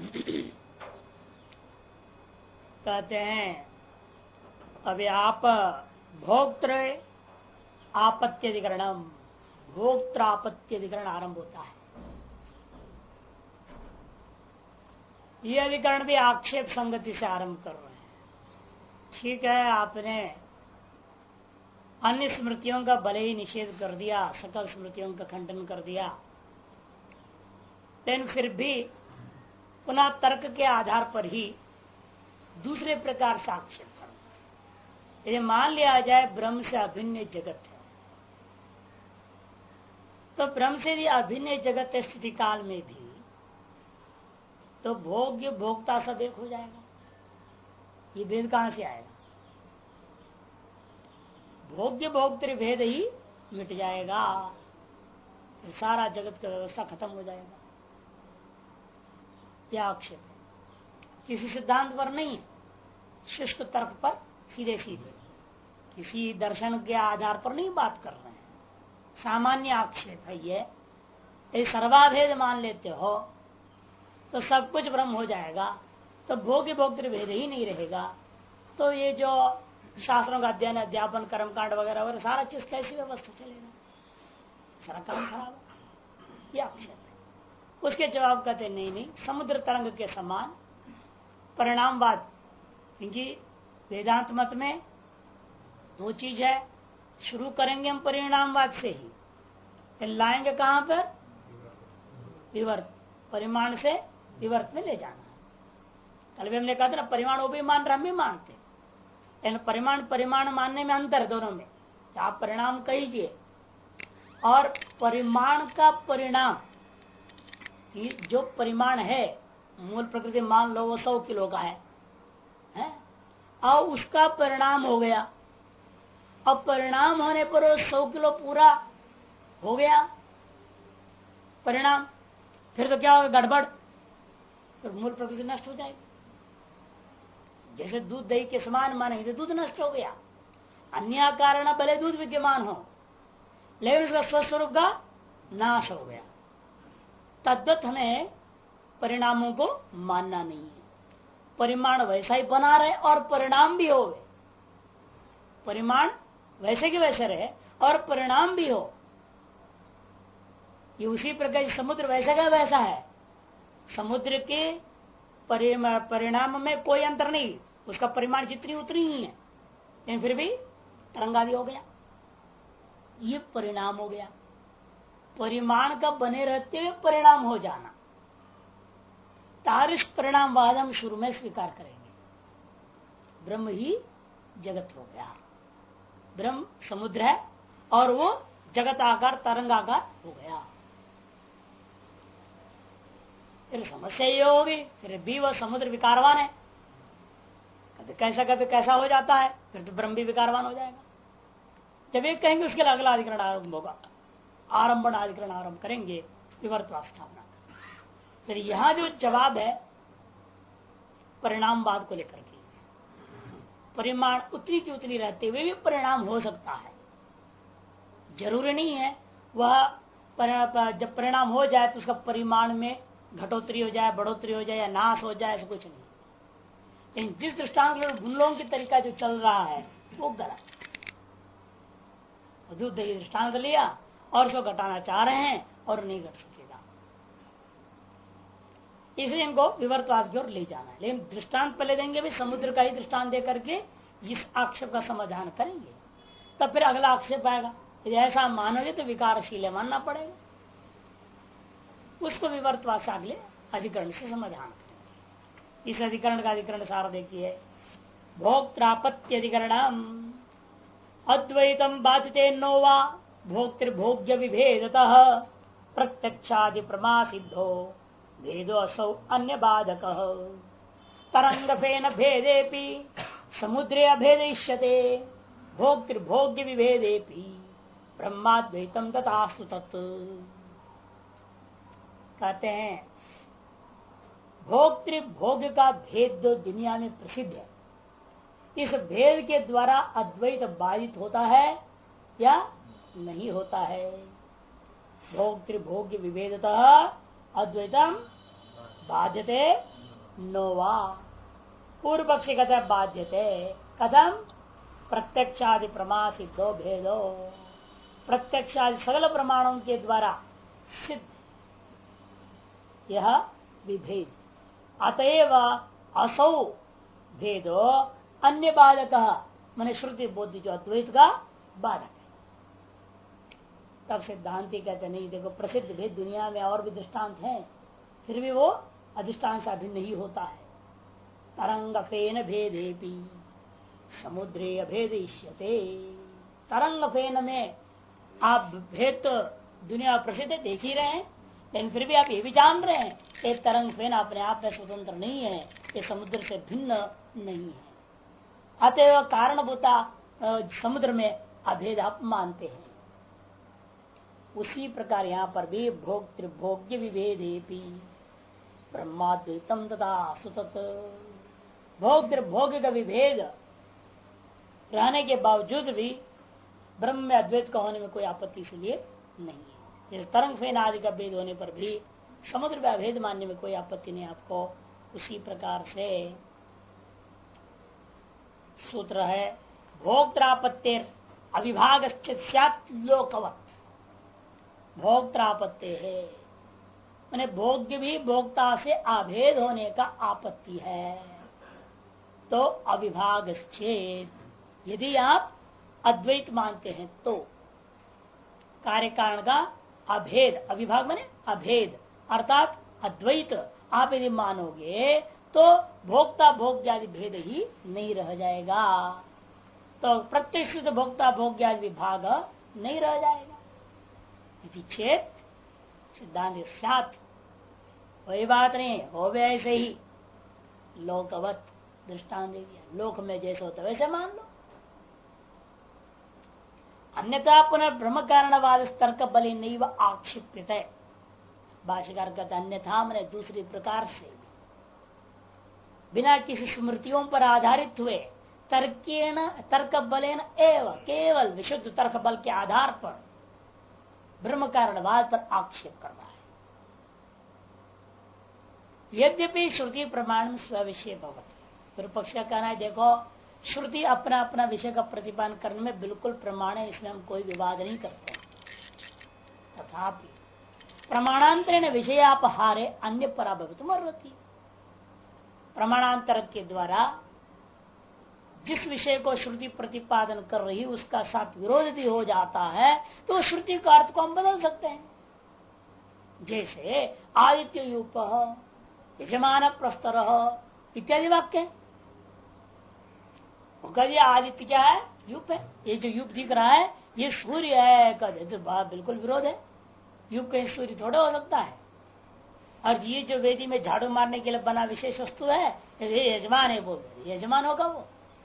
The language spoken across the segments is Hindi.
कहते हैं अभी आप भोक्तृ आपत्त्यधिकरणम, भोक्तृ आपत्त्यधिकरण आरंभ होता है। यह अधिकरण भी आक्षेप संगति से आरंभ कर रहे हैं। ठीक है, आपने अन्य स्मृतियों का भले ही निषेध कर दिया, सकल स्मृतियों का खंडन कर दिया, लेकिन फिर भी पुनः तर्क के आधार पर ही दूसरे प्रकार से आक्षेप करना। यदि मान लिया जाए ब्रह्म से अभिन्न जगत है, तो ब्रह्म से यदि अभिन्न जगत है स्थिति काल में भी, तो भोग्य भोक्ता सब एक हो जाएगा। ये भेद कहां से आएगा? भोग्य भोक्तृ भेद ही मिट जाएगा, फिर सारा जगत का व्यवस्था खत्म हो जाएगा। यह आक्षेप है, किसी सिद्धांत पर नहीं, शुष्क तर्क पर सीधे सीधे किसी दर्शन के आधार पर नहीं बात कर रहे हैं। सामान्य आक्षेप है ये। यदि सर्वाभेद मान लेते हो तो सब कुछ ब्रह्म हो जाएगा, तो भोग्य भोक्तृ भेद ही नहीं रहेगा। तो ये जो शास्त्रों का अध्ययन, अध्यापन, कर्मकांड वगैरह वगैरह सारा चीज कैसी व्यवस्था चलेगा? सारा काम खराब है। यह आक्षेप है। उसके जवाब कहते नहीं, समुद्र तरंग के समान परिणामवाद। क्योंकि वेदांत मत में दो चीज है, शुरू करेंगे हम परिणामवाद से ही, फिर लाएंगे कहां पर? विवर्त, परिमाण से विवर्त में ले जाना। कल भी हमने कहा था ना, परिमाण वो भी मान रहे, हम भी मानते, लेकिन परिमाण मानने में अंतर दोनों में। आप परिणाम कहिए और परिमाण का परिणाम, जो परिमाण है मूल प्रकृति मान लो वो 100 किलो का है? और उसका परिणाम हो गया, अब परिणाम होने पर वो 100 किलो पूरा हो गया परिणाम, फिर तो क्या होगा? गड़बड़, फिर मूल प्रकृति नष्ट हो जाएगी। जैसे दूध दही के समान मानेंगे तो दूध नष्ट हो गया, अन्य कारण भले दूध विद्यमान हो, लेकिन उसका स्वस्वरूप का नाश हो गया। तद्वत हमें परिणामों को मानना नहीं है। परिमाण वैसा ही बना रहे और परिणाम भी हो, परिमाण वैसे के वैसे रहे और परिणाम भी हो। ये उसी प्रकार समुद्र वैसा का वैसा है, समुद्र के परिणाम में कोई अंतर नहीं, उसका परिमाण जितनी उतनी ही है, लेकिन फिर भी तरंगादि हो गया। ये परिणाम हो गया। परिमाण का बने रहते हुए परिणाम हो जाना, तारिश परिणामवाद हम शुरू में स्वीकार करेंगे। ब्रह्म ही जगत हो गया, ब्रह्म समुद्र है और वो जगत आकार तरंग आकार हो गया। फिर समस्या ये होगी, फिर भी वह समुद्र विकारवान है, कभी कैसा हो जाता है, फिर तो ब्रह्म भी विकारवान हो जाएगा। जब एक कहेंगे उसके लिए अगला अधिकरण आरंभ होगा, आरंभण अधिकरण आरंभ करेंगे, विवर्तवाद स्थापना। फिर यहां जो जवाब है परिणामवाद को लेकर के, परिमाण उतनी की उतनी रहते हुए भी परिणाम हो सकता है। जरूरी नहीं है वह जब परिणाम हो जाए तो उसका परिमाण में घटोत्तरी हो जाए, बढ़ोतरी हो जाए या नाश हो जाए, ऐसा कुछ नहीं। लेकिन जिस दृष्टांत गुणलों की तरीका जो चल रहा है वो गलत। दूध दही दृष्टांत लिया और उसको घटाना चाह रहे हैं और नहीं घट सकेगा, इसलिए इनको विवर्तवाद की ओर ले जाना है। लेकिन दृष्टांत पहले देंगे भी, समुद्र का ही दृष्टांत दे करके इस आक्षेप का समाधान करेंगे, तब फिर अगला आक्षेप आएगा। यदि ऐसा मानोगे तो विकारशील मानना पड़ेगा, उसको विवर्तवाद से अगले अधिकरण से समाधान करेंगे। इस अधिकरण का अधिकरण सार देखिए, भोक्त्रापत्ति अधिकरण अद्वैतम बाधिते नोवा भोक्तृभोग्य विभेदतः प्रत्यक्षादि प्रमा सिद्धो भेदो असौ अन्य बाधक तरंग फेन भेदेपि समुद्रे अभेदिष्यते भोक्तृभोग्य विभेदेपि ब्रह्माद्वैतम तथास्तु तत्। कहते हैं भोक्तृभोग्य का भेद जो दुनिया में प्रसिद्ध है, इस भेद के द्वारा अद्वैत बाधित होता है या नहीं होता है? भोक्तृभोग्य विभेदतः अद्वैतम बाध्यते नोवा पूर्व पक्षी कहता है बाध्यते कथम प्रत्यक्षादि प्रमा सिद्धो भेदो प्रत्यक्षादि सकल प्रमाणों के द्वारा सिद्ध यह विभेद अतएव असौ भेदो अन्य बाधक मैंने श्रुति बोध जो अद्वैत का बाधक है। तब सिद्धांति कहते नहीं देखो प्रसिद्ध भेद दुनिया में और भी दृष्टांत हैं फिर भी वो अधिष्ठान से अभिन्न नहीं होता है। तरंग फेन भेदेपि समुद्रे अभेदिष्यते तरंग फेन में आप भेद तो दुनिया प्रसिद्ध देख ही रहे हैं लेकिन फिर भी आप ये भी जान रहे हैं कि तरंग फेन अपने आप में स्वतंत्र नहीं है ये समुद्र से भिन्न नहीं है। अतएव कारणभूता समुद्र में अभेद आप मानते हैं। उसी प्रकार यहाँ पर भी भोक्तृभोग्य विभेदेपि ब्रह्माद्वैतम तथा सुतत भोक्तृभोग्य का विभेद रहने के बावजूद भी ब्रह्म में अद्वैत का होने में कोई आपत्ति इसलिए नहीं है। जैसे तरंग फेन आदि का भेद होने पर भी समुद्र में अभेद मानने में कोई आपत्ति नहीं आपको। उसी प्रकार से सूत्र है भोक्त्रापत्तिर अविभाग लोकवत भोक्त्रापत्ति है मैंने भोग्य भी भोक्ता से अभेद होने का आपत्ति है। तो अविभाग यदि आप अद्वैत मानते हैं तो कार्य कारण का अभेद अविभाग माने अभेद अर्थात अद्वैत आप यदि मानोगे तो भोक्ता भोग्यादि भेद ही नहीं रह जाएगा। तो प्रत्यक्ष भोक्ता भोग्यादि विभाग नहीं रह जाएगा। यदि चेत सिद्धांत साथ वही बात नहीं हो गया ऐसे ही लोकवत दृष्टांत दे दिया लोक में जैसे होता वैसे मान लो। अन्यथा पुनः ब्रह्म कारणवाद तर्क बलि नहीं व आक्षिप्त है। भाष्यकार कहते अन्यथा मैंने दूसरी प्रकार से बिना किसी स्मृतियों पर आधारित हुए तर्क बलेन एवं केवल विशुद्ध तर्क बल के आधार पर ब्रह्म कारणवाद पर आक्षेप करना है। यद्यपि श्रुति प्रमाण स्विषय भवति फिर पक्ष का कहना है देखो श्रुति अपना अपना विषय का प्रतिपादन करने में बिल्कुल प्रमाण है इसमें हम कोई विवाद नहीं करते। तथापि प्रमाणांतरेण विषयापहारे अन्य पराभवितुम अर्हति प्रमाणांतर के द्वारा जिस विषय को श्रुति प्रतिपादन कर रही उसका साथ विरोध भी हो जाता है तो श्रुति का अर्थ को हम बदल सकते हैं। जैसे आदित्य यूप यजमान प्रस्तर इत्यादि वाक्य आदित्य क्या है यूप है। ये जो यूप दिख रहा है ये सूर्य है तो बिल्कुल विरोध है। यूप कहीं सूर्य थोड़ा हो सकता है। और ये जो वेदी में झाड़ू मारने के लिए बना विशेष वस्तु है ये यजमान है बोल यजमान होगा वो।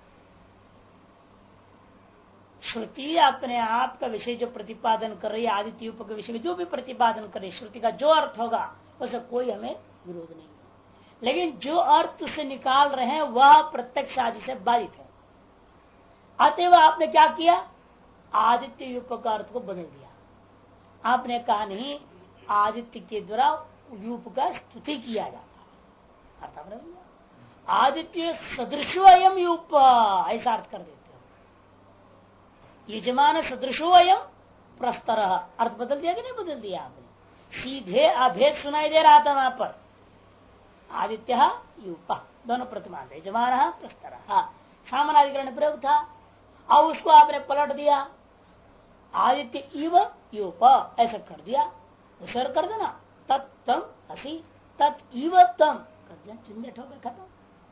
श्रुति अपने आप का विषय जो प्रतिपादन कर रही है आदित्य यूप के विषय जो भी प्रतिपादन करे श्रुति का जो अर्थ होगा उससे कोई हमें विरोध नहीं है। लेकिन जो अर्थ से निकाल रहे हैं वह प्रत्यक्ष आदि से बाधित है। अतएव आपने क्या किया आदित्य यूप का अर्थ को बदल दिया। आपने कहा नहीं आदित्य के द्वारा यूप का स्तुति किया जाता है आदित्य सदृशो अयम यूप ऐसा अर्थ कर देते हो। यजमान सदृशो अयम प्रस्तर अर्थ बदल दिया कि नहीं बदल दिया आपने। सीधे अभेद सुनाई दे रहा था वहां पर आदित्य यूप दोनों प्रतिमान थे यजमान प्रस्तर सामानाधिकरण प्रयोग था और उसको आपने पलट दिया आदित्य इव यूप ऐसा कर दिया। उसे कर देना तत्तम असी तत्व तम कर दिया चिंदे ठोकर खत्म।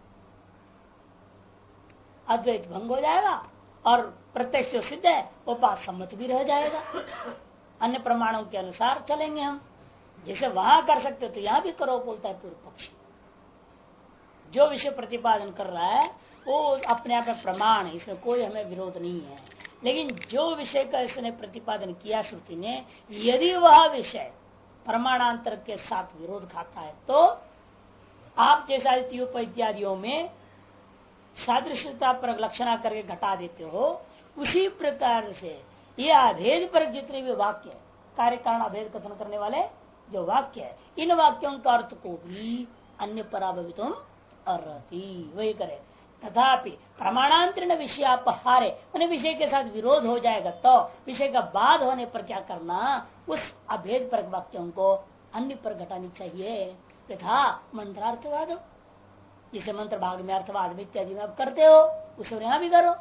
अद्वैत भंग हो जाएगा और प्रत्यक्ष जो सिद्ध है वो बात सम्मत भी रह जाएगा। अन्य प्रमाणों के अनुसार चलेंगे हम जैसे वहां कर सकते तो यहां भी करो बोलता है पूर्व पक्षी। जो विषय प्रतिपादन कर रहा है वो अपने आप में प्रमाण है इसमें कोई हमें विरोध नहीं है। लेकिन जो विषय का इसने प्रतिपादन किया श्रुति ने यदि वह विषय प्रमाणांतर के साथ विरोध खाता है तो आप जैसा इत्यादियों में सादृश्यता पर लक्षणा करके घटा देते हो उसी प्रकार से ये अभेद पर जितने भी वाक्य कार्य कारण अभेद कथन करने वाले जो वाक्य है इन वाक्यों का अर्थ को भी अन्य पराभवितुम अर्हति, वही करे। तथापि प्रमाणांतरण विषयापहारे, उन्हें विषय के साथ विरोध हो जाएगा तो विषय का बाद होने पर क्या करना, उस अभेद पर वाक्यों को अन्य पर घटानी चाहिए। तथा मंत्रार्थवाद, जिसे मंत्र भाग में अर्थवाद इत्यादि में आप करते हो उसे यहां भी करो।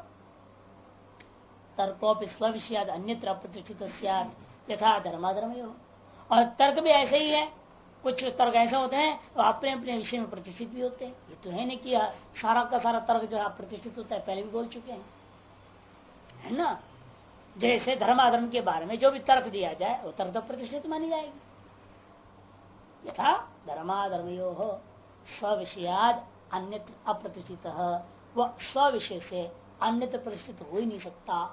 तर्कों स्व विषयाद अन्यत्र अप्रतिष्ठित यथा धर्माधर्म हो, और तर्क भी ऐसे ही है। कुछ तर्क ऐसे होते हैं तो अपने अपने विषय में प्रतिष्ठित भी होते हैं। ये तो है नहीं कि सारा का सारा तर्क जो है प्रतिष्ठित होता है, पहले भी बोल चुके हैं, है ना। जैसे धर्माधर्म के बारे में जो भी तर्क दिया जाए वो तर्क तो प्रतिष्ठित मानी जाएगी। यथा धर्माधर्मयो हो स्व विषयाद अन्यत्र अप्रतिष्ठित, वह स्व विषय से अन्यत्र प्रतिष्ठित हो ही नहीं सकता।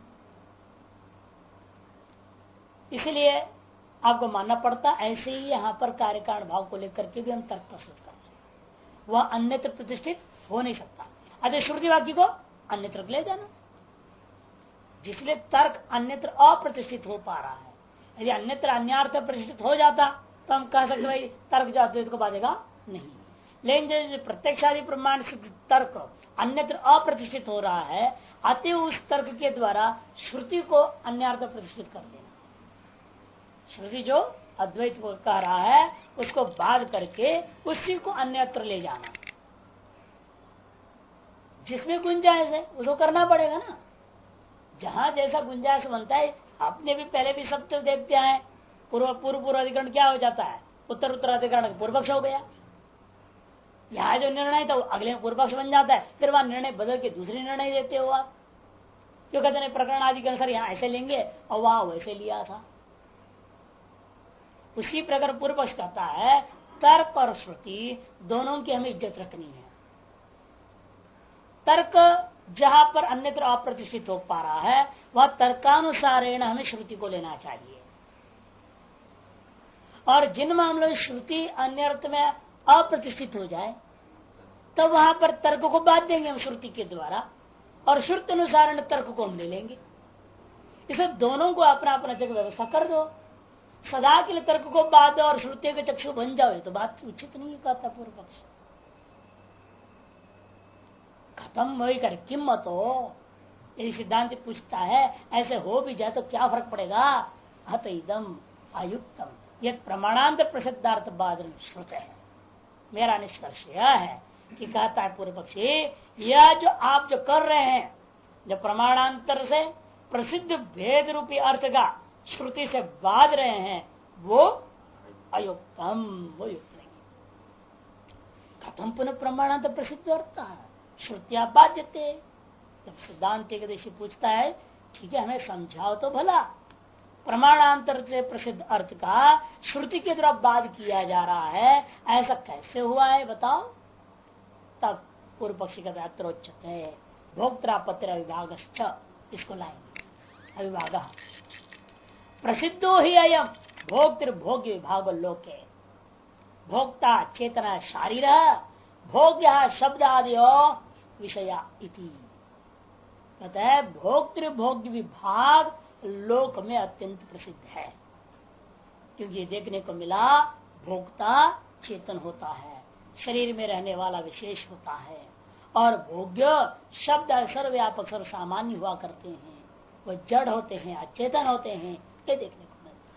इसलिए आपको मानना पड़ता, ऐसे ही यहाँ पर कार्यकारण भाव को लेकर के भी हम तर्क प्रस्तुत कर रहे हैं, वह अन्यत्र प्रतिष्ठित हो नहीं सकता। अतः श्रुति वाक्य को अन्यत्र ले जाना, जिसलिए तर्क अन्यत्र अप्रतिष्ठित हो पा रहा है। यदि अन्यत्र अन्यार्थ प्रतिष्ठित हो जाता तो हम कह सकते भाई तर्क जो अद्वैत को बाधेगा नहीं। लेकिन जो प्रत्यक्षादि प्रमाण से तर्क अन्यत्र अप्रतिष्ठित हो रहा है, अतः उस तर्क के द्वारा श्रुति को अन्यार्थ प्रतिष्ठित कर देना। श्रुति जो अद्वैत को कह रहा है उसको बाध करके उसी को अन्यत्र ले जाना। जिसमें गुंजाइश है उसको करना पड़ेगा ना। जहां जैसा गुंजाइश बनता है, आपने भी पहले भी सब तो देखते हैं, पूर्व अधिकरण क्या हो जाता है, उत्तर अधिकरण पूर्व पक्ष हो गया। यहाँ जो निर्णय था अगले पूर्व पक्ष बन जाता है, फिर वहां निर्णय बदल के दूसरे निर्णय देते हो आप। क्यों कहते हैं प्रकरण आदि के अनुसार यहाँ ऐसे लेंगे और वहां वैसे लिया था। उसी प्रकार पूर्व पक्ष कहता है तर्क और श्रुति दोनों की हमें इज्जत रखनी है। तर्क जहां पर अन्यत्र अप्रतिष्ठित हो पा रहा है वह तर्कानुसारेण हमें श्रुति को लेना चाहिए, और जिन मामलों में श्रुति अन्य अर्थ में अप्रतिष्ठित हो जाए तो वहां पर तर्क को बात देंगे हम श्रुति के द्वारा, और श्रुति अनुसार तर्क को हम ले लेंगे। इसे दोनों को अपना अपना जगह व्यवस्था कर दो। सदा के लिए तर्क को बात दो और श्रुति के चक्षु बन जाओ, तो बात उचित नहीं कहता पूर्व पक्ष। खत्म वही कर किम्मत हो। यदि सिद्धांत पूछता है ऐसे हो भी जाए तो क्या फर्क पड़ेगा, अत इदम अयुक्तम यह प्रमाणांतर प्रसिद्धार्थ बादल श्रुत है। मेरा निष्कर्ष यह है कि कहता है पूर्व पक्षी, यह जो आप जो कर रहे हैं, जो प्रमाणांतर से प्रसिद्ध भेद रूपी अर्थ का श्रुति से बाध रहे हैं, वो अयुक्तम, वो युक्त नहीं। खत्म पुनः प्रमाणांतर प्रसिद्ध अर्थ है, श्रुतिया बाध्यते। जब सिद्धांत एकदशी पूछता है ठीक है हमें समझाओ तो भला, प्रमाणांतर से प्रसिद्ध अर्थ का श्रुति के द्वारा बाध किया जा रहा है, ऐसा कैसे हुआ है बताओ। तब पूर्व पक्षी का अत्रोच्यते भोक्तापत्र अविभाग, इसको लाएंगे। अविभाग प्रसिद्धो ही अयम भोक्तृभोग्य विभाग लोके, भोक्ता चेतना शारीर भोग्य शब्द आदि विषया इति। कहता है भोक्तृभोग्य विभाग लोक में अत्यंत प्रसिद्ध है, क्योंकि ये देखने को मिला भोक्ता चेतन होता है, शरीर में रहने वाला विशेष होता है, और भोग्य शब्द सर्वव्यापक सर्व सामान्य हुआ करते हैं, वो जड़ होते हैं, अचेतन होते हैं, ये देखने को मिलता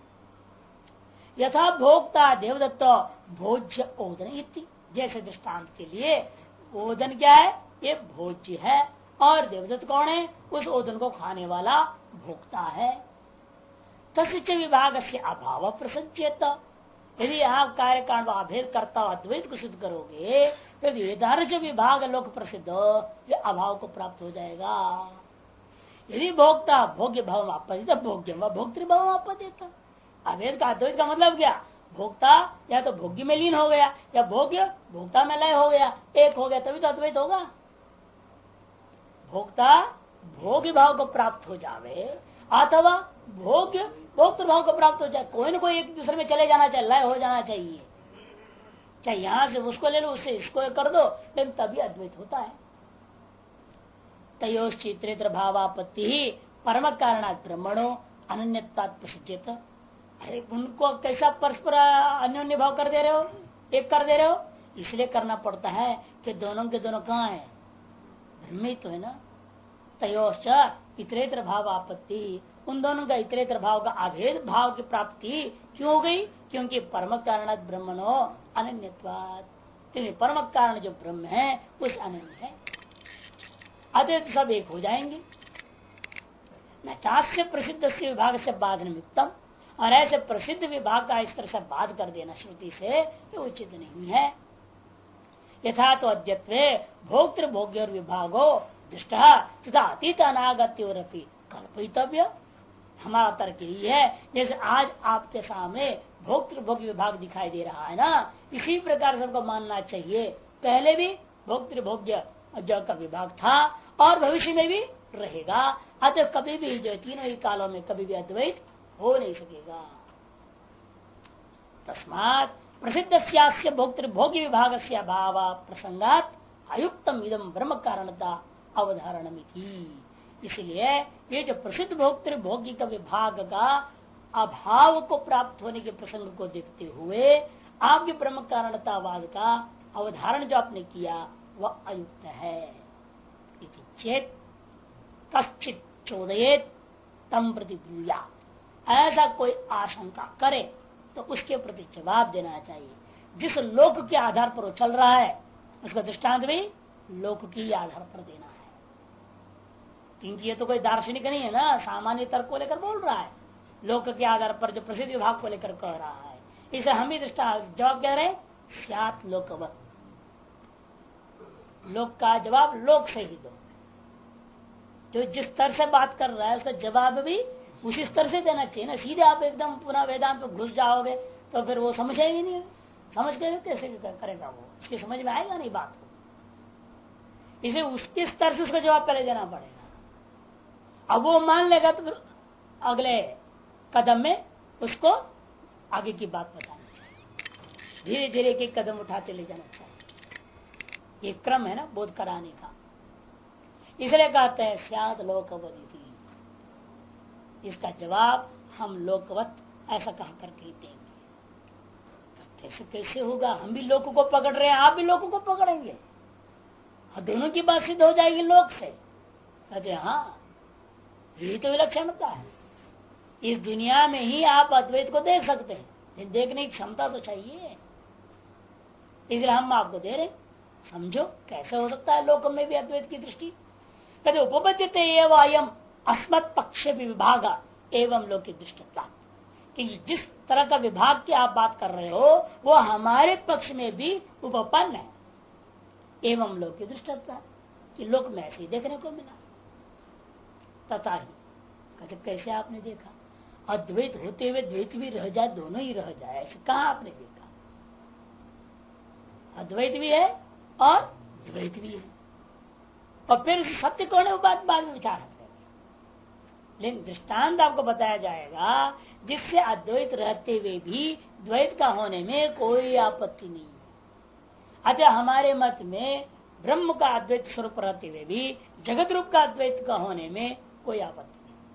है। यथा भोक्ता देवदत्त भोज्य ओदन इति, जैसे दृष्टांत के लिए ओदन क्या है, ये भोज्य है, और देवदत्त कौन है, उस ओदन को खाने वाला भोक्ता है। तस्य विभाग से अभाव प्रसज्यत, यदि आप कार्यकांड अभेद करता अद्वैत को सिद्ध करोगे तो वेदार्थ विभाग लोक प्रसिद्ध ये अभाव को प्राप्त हो जाएगा। यदि भोक्ता भोग्य भाव आपत्ति भोग्य व भोक्तृभाव आपत्ति, अभेद का अद्वैत का मतलब क्या, भोक्ता या तो भोग्य में लीन हो गया या भोग्य भोक्ता में लय हो गया, एक हो गया, तभी तो अद्वैत होगा। भोक्ता भोग्य भाव को प्राप्त हो जावे अथवा भोग्य भोक्तृ भाव को प्राप्त हो जाए, कोई न कोई एक दूसरे में चले जाना चाहिए, लय हो जाना चाहिए। चाहे यहां से उसको ले लो, उससे इसको कर दो, लेकिन तभी अद्वैत होता है। तयोश्चित्रेत्र भावापत्ति ही परम कारणात् ब्रह्मणो अनन्यत्वात् प्रसिद्ध्यत। अरे उनको कैसा परस्पर अन्योन्य भाव कर दे रहे हो, एक कर दे रहे हो, इसलिए करना पड़ता है कि दोनों के दोनों कहाँ है, ब्रह्म ही तो है ना। तयोश्च इतरेतर भाव आपत्ति, उन दोनों का इतरेतर भाव का अभेद भाव की प्राप्ति क्यों हो गई? क्योंकि परम कारण ब्रह्मणो अनन्यत्वात्, क्योंकि परम कारण जो ब्रह्म है उस अनन्य है, अद्वैत सब एक हो जाएंगे। न चास्य प्रसिद्ध से विभाग से बाधन युक्तम, और ऐसे प्रसिद्ध विभाग का इस तरह से बाध कर देना श्रुति से ये उचित नहीं है। यथा तो अद्यत्वे भोक्तृ भोग्य और विभागो दृष्ट तथा अतीत अनागत्योरपि कल्पितव्य। हमारा तर्क यही है, जैसे आज आपके सामने भोक्तृ भोग्य विभाग दिखाई दे रहा है ना, इसी प्रकार सबको मानना चाहिए। पहले भी भोक्तृ भोग्य जो का विभाग था और भविष्य में भी रहेगा। अतः कभी भी जो तीनों ही कालों में कभी भी अद्वैत हो नहीं सकेगा। तस्मात् प्रसिद्ध भोक्तृभोग्य विभाग से अभाव प्रसंगात अयुक्तम इदम ब्रह्म कारणता अवधारणमिति। इसलिए ये जो प्रसिद्ध भोक्तृभोग्य का विभाग का अभाव को प्राप्त होने के प्रसंग को देखते हुए आपके ब्रह्म कारणतावाद का अवधारण जो आपने किया वह अयुक्त है। इति चेत कश्चित चोदयेत तम प्रति ब्रूया, ऐसा कोई आशंका करे तो उसके प्रति जवाब देना चाहिए। जिस लोक के आधार पर वो चल रहा है उसका दृष्टांत भी लोक के आधार पर देना है, क्योंकि ये तो कोई दार्शनिक नहीं है ना, सामान्य तर्क को लेकर बोल रहा है, लोक के आधार पर जो प्रसिद्ध विभाग को लेकर कह रहा है। इसे हम ही दृष्टांत जवाब कह रहे हैं, स्यात् लोकवत्। लोक का जवाब लोक से ही दो। जो जिस स्तर से बात कर रहा है उसका जवाब भी उसी स्तर से देना चाहिए ना। सीधे आप एकदम पूरा वेदांत पे घुस जाओगे तो फिर वो समझेगी नहीं, समझ के कैसे करेगा वो, उसकी समझ में आएगा नहीं बात को। इसे उसके स्तर से उसका जवाब पहले देना पड़ेगा। अब वो मान लेगा तो फिर अगले कदम में उसको आगे की बात बतानी चाहिए। धीरे धीरे एक कदम उठाते ले जाना चाहिए। ये क्रम है ना बोध कराने का। इसलिए कहते हैं स्यात् लोकवत्। इसका जवाब हम लोकवत ऐसा कहा करके देंगे। कैसे कैसे होगा? हम भी लोक को पकड़ रहे हैं, आप भी लोक को पकड़ेंगे, दोनों की बात सिद्ध हो जाएगी लोक से। कहते हाँ, यही तो विलक्षणता है। इस दुनिया में ही आप अद्वैत को देख सकते हैं, देखने की क्षमता तो चाहिए, इसलिए हम आपको दे रहे। समझो कैसे हो सकता है लोक में भी अद्वैत की दृष्टि। कहते उपपद्यते एवं अयम अस्मत् पक्ष विभाग एवं लोक की दृष्टता, कि जिस तरह का विभाग की आप बात कर रहे हो वो हमारे पक्ष में भी उपपन्न है। एवं लोक की दृष्टता कि लोक में ऐसे ही देखने को मिला। तथा ही कहते कैसे आपने देखा? अद्वैत होते हुए द्वैत भी रह जाए, दोनों ही रह जाए, ऐसे कहा आपने देखा? अद्वैत भी है और द्वैत भी है, और फिर सत्य कौन है वो बात बाद में विचार करेंगे। लेकिन दृष्टांत आपको बताया जाएगा जिससे अद्वैत रहते हुए भी द्वैत का होने में कोई आपत्ति नहीं है। अतः हमारे मत में ब्रह्म का अद्वैत स्वरूप रहते हुए भी जगत रूप का अद्वैत का होने में कोई आपत्ति नहीं।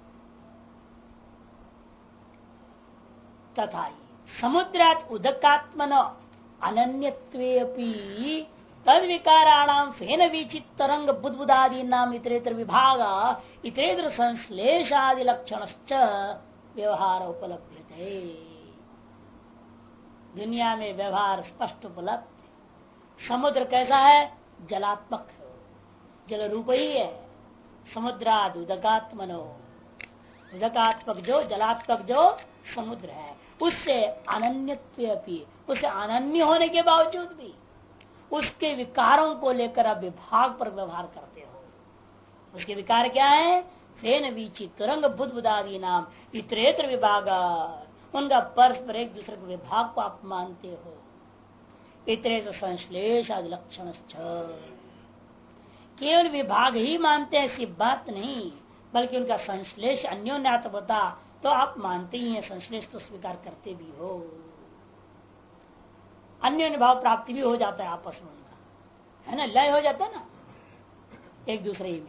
तथा समुद्रात उदकात्मन अनन्यत्वेपि तद विकाराणाम फेन विचित तरंग बुद्बुदादी नाम इतरेतर विभाग इतरेतर संश्लेषादि लक्षण व्यवहार उपलब्ध है। दुनिया में व्यवहार स्पष्ट उपलब्ध। समुद्र कैसा है? जलात्मक है, जल रूप ही है। समुद्राद उदकात्मनो, उदकात्मक जो जलात्मक जो समुद्र है उससे अनन्यत्वेपि, उससे अनन्य होने के बावजूद भी उसके विकारों को लेकर आप विभाग पर व्यवहार करते हो। उसके विकार क्या है? फेन वीची तुरंग बुद्बुदादी नाम इतरेतर विभाग, उनका परस्पर एक दूसरे के विभाग को आप मानते हो। इतरेतर संश्लेष आदि लक्षण, केवल विभाग ही मानते हैं ऐसी बात नहीं, बल्कि उनका संश्लेष अन्योन्यात होता तो आप मानते ही हैं, संश्लेष तो स्वीकार करते भी हो। अन्य भाव प्राप्ति भी हो जाता है आपस में उनका, है ना, लय हो जाता है ना एक दूसरे में।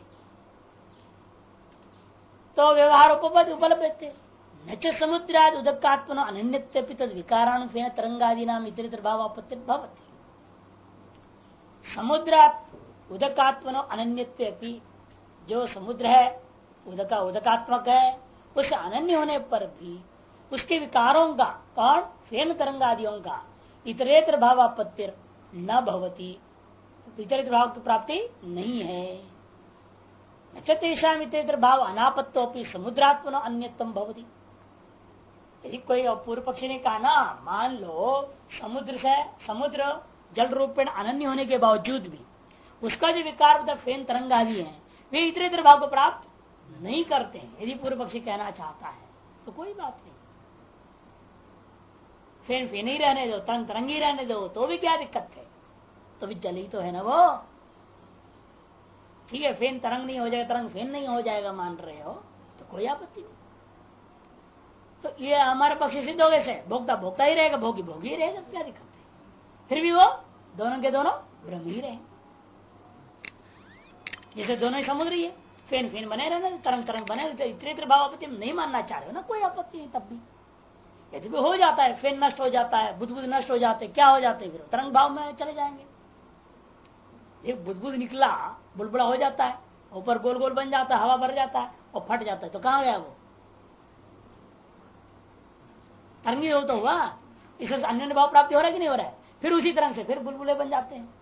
तो व्यवहार उपलब्ध न समुद्राद उदकात्मन अनन्यत्य तद विकारानुफेन तरंगादि नाम इतरेतर भाव आपत्ति भवति। समुद्रात उदकात्मनो अनन्यत्वे, जो समुद्र है उदकात्मक है, उससे अनन्य होने पर भी उसके विकारों का, कौन, फेन तरंग आदियों का इतरेतर भावापत्ति न भवती, इतरेतर भाव की प्राप्ति नहीं है। तेषाम इतरेतर भाव अनापत्तोपि समुद्रात्मनो अन्यतम भवती। यदि कोई पूर्व पक्षी ने कहा ना, मान लो समुद्र जल रूपेण अनन्य होने के बावजूद भी उसका जो विकार होता है फेन तरंग आदि है, वे इतरेतर भाव को प्राप्त नहीं करते हैं। यदि पूर्व पक्षी कहना चाहता है तो कोई बात नहीं, फेन फेन ही रहने दो, तरंग तरंग ही रहने दो, तो भी क्या दिक्कत है, तो भी जल ही तो है ना वो। ठीक है, फेन तरंग नहीं हो जाएगा, तरंग फेन नहीं हो जाएगा मान रहे हो तो कोई आपत्ति नहीं। तो ये हमारे पक्ष सिद्ध हो गए, भोक्ता भोक्ता ही रहेगा, भोगी भोगी ही रहेगा, क्या दिक्कत है। फिर भी वो दोनों के दोनों ब्रह्म ही रहे, जैसे दोनों ही समुद्र ही है, फेन फेन बने रहना, तरंग तरंग बने रहते। इतने भाव आपत्ति नहीं मानना चाह रहे हो ना, कोई आपत्ति नहीं। तब भी यदि भी हो जाता है, फेन नष्ट हो जाता है, बुदबुद नष्ट हो जाते, क्या हो जाते, फिर तरंग भाव में चले जाएंगे। एक बुदबुद निकला, बुलबुला हो जाता है, ऊपर गोल गोल बन जाता है, हवा भर जाता है और फट जाता है, तो कहाँ गया वो, तरंगी हो तो हुआ। इससे अन्य भाव प्राप्ति हो रहा है कि नहीं हो रहा है। फिर उसी तरह से फिर बुलबुले बन जाते हैं।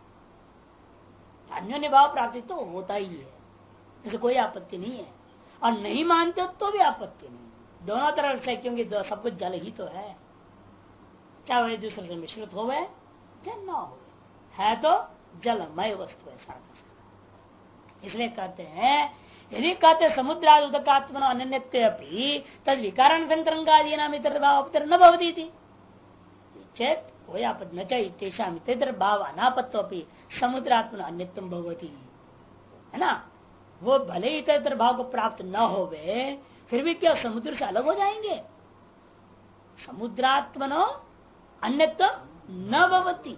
अन्य भाव प्राप्ति तो होता ही है, इसे कोई आपत्ति नहीं है। और नहीं मानते तो भी आपत्ति नहीं, दोनों तरफ से, क्योंकि सब कुछ जल ही तो है, चाहे वह दूसरे से मिश्रित हो गए चाहे न हो, है तो जलमय वस्तु है सारा। इसलिए कहते हैं, यदि कहते समुद्राद उदकात्मनो अन्यत्वेपि तद विकारण तरंगादि नाम इतर भाव न भवती थी चेत कोई आपत्ति न चाहिए। तेषाम इतर भाव अनापत्वपि समुद्रात्मनो अन्यत्वम भवती, है ना। वो भले ही इतर भाव को प्राप्त न होवे, फिर भी क्या समुद्र से अलग हो जाएंगे। समुद्रात्मनो अन्यत्व न भवती,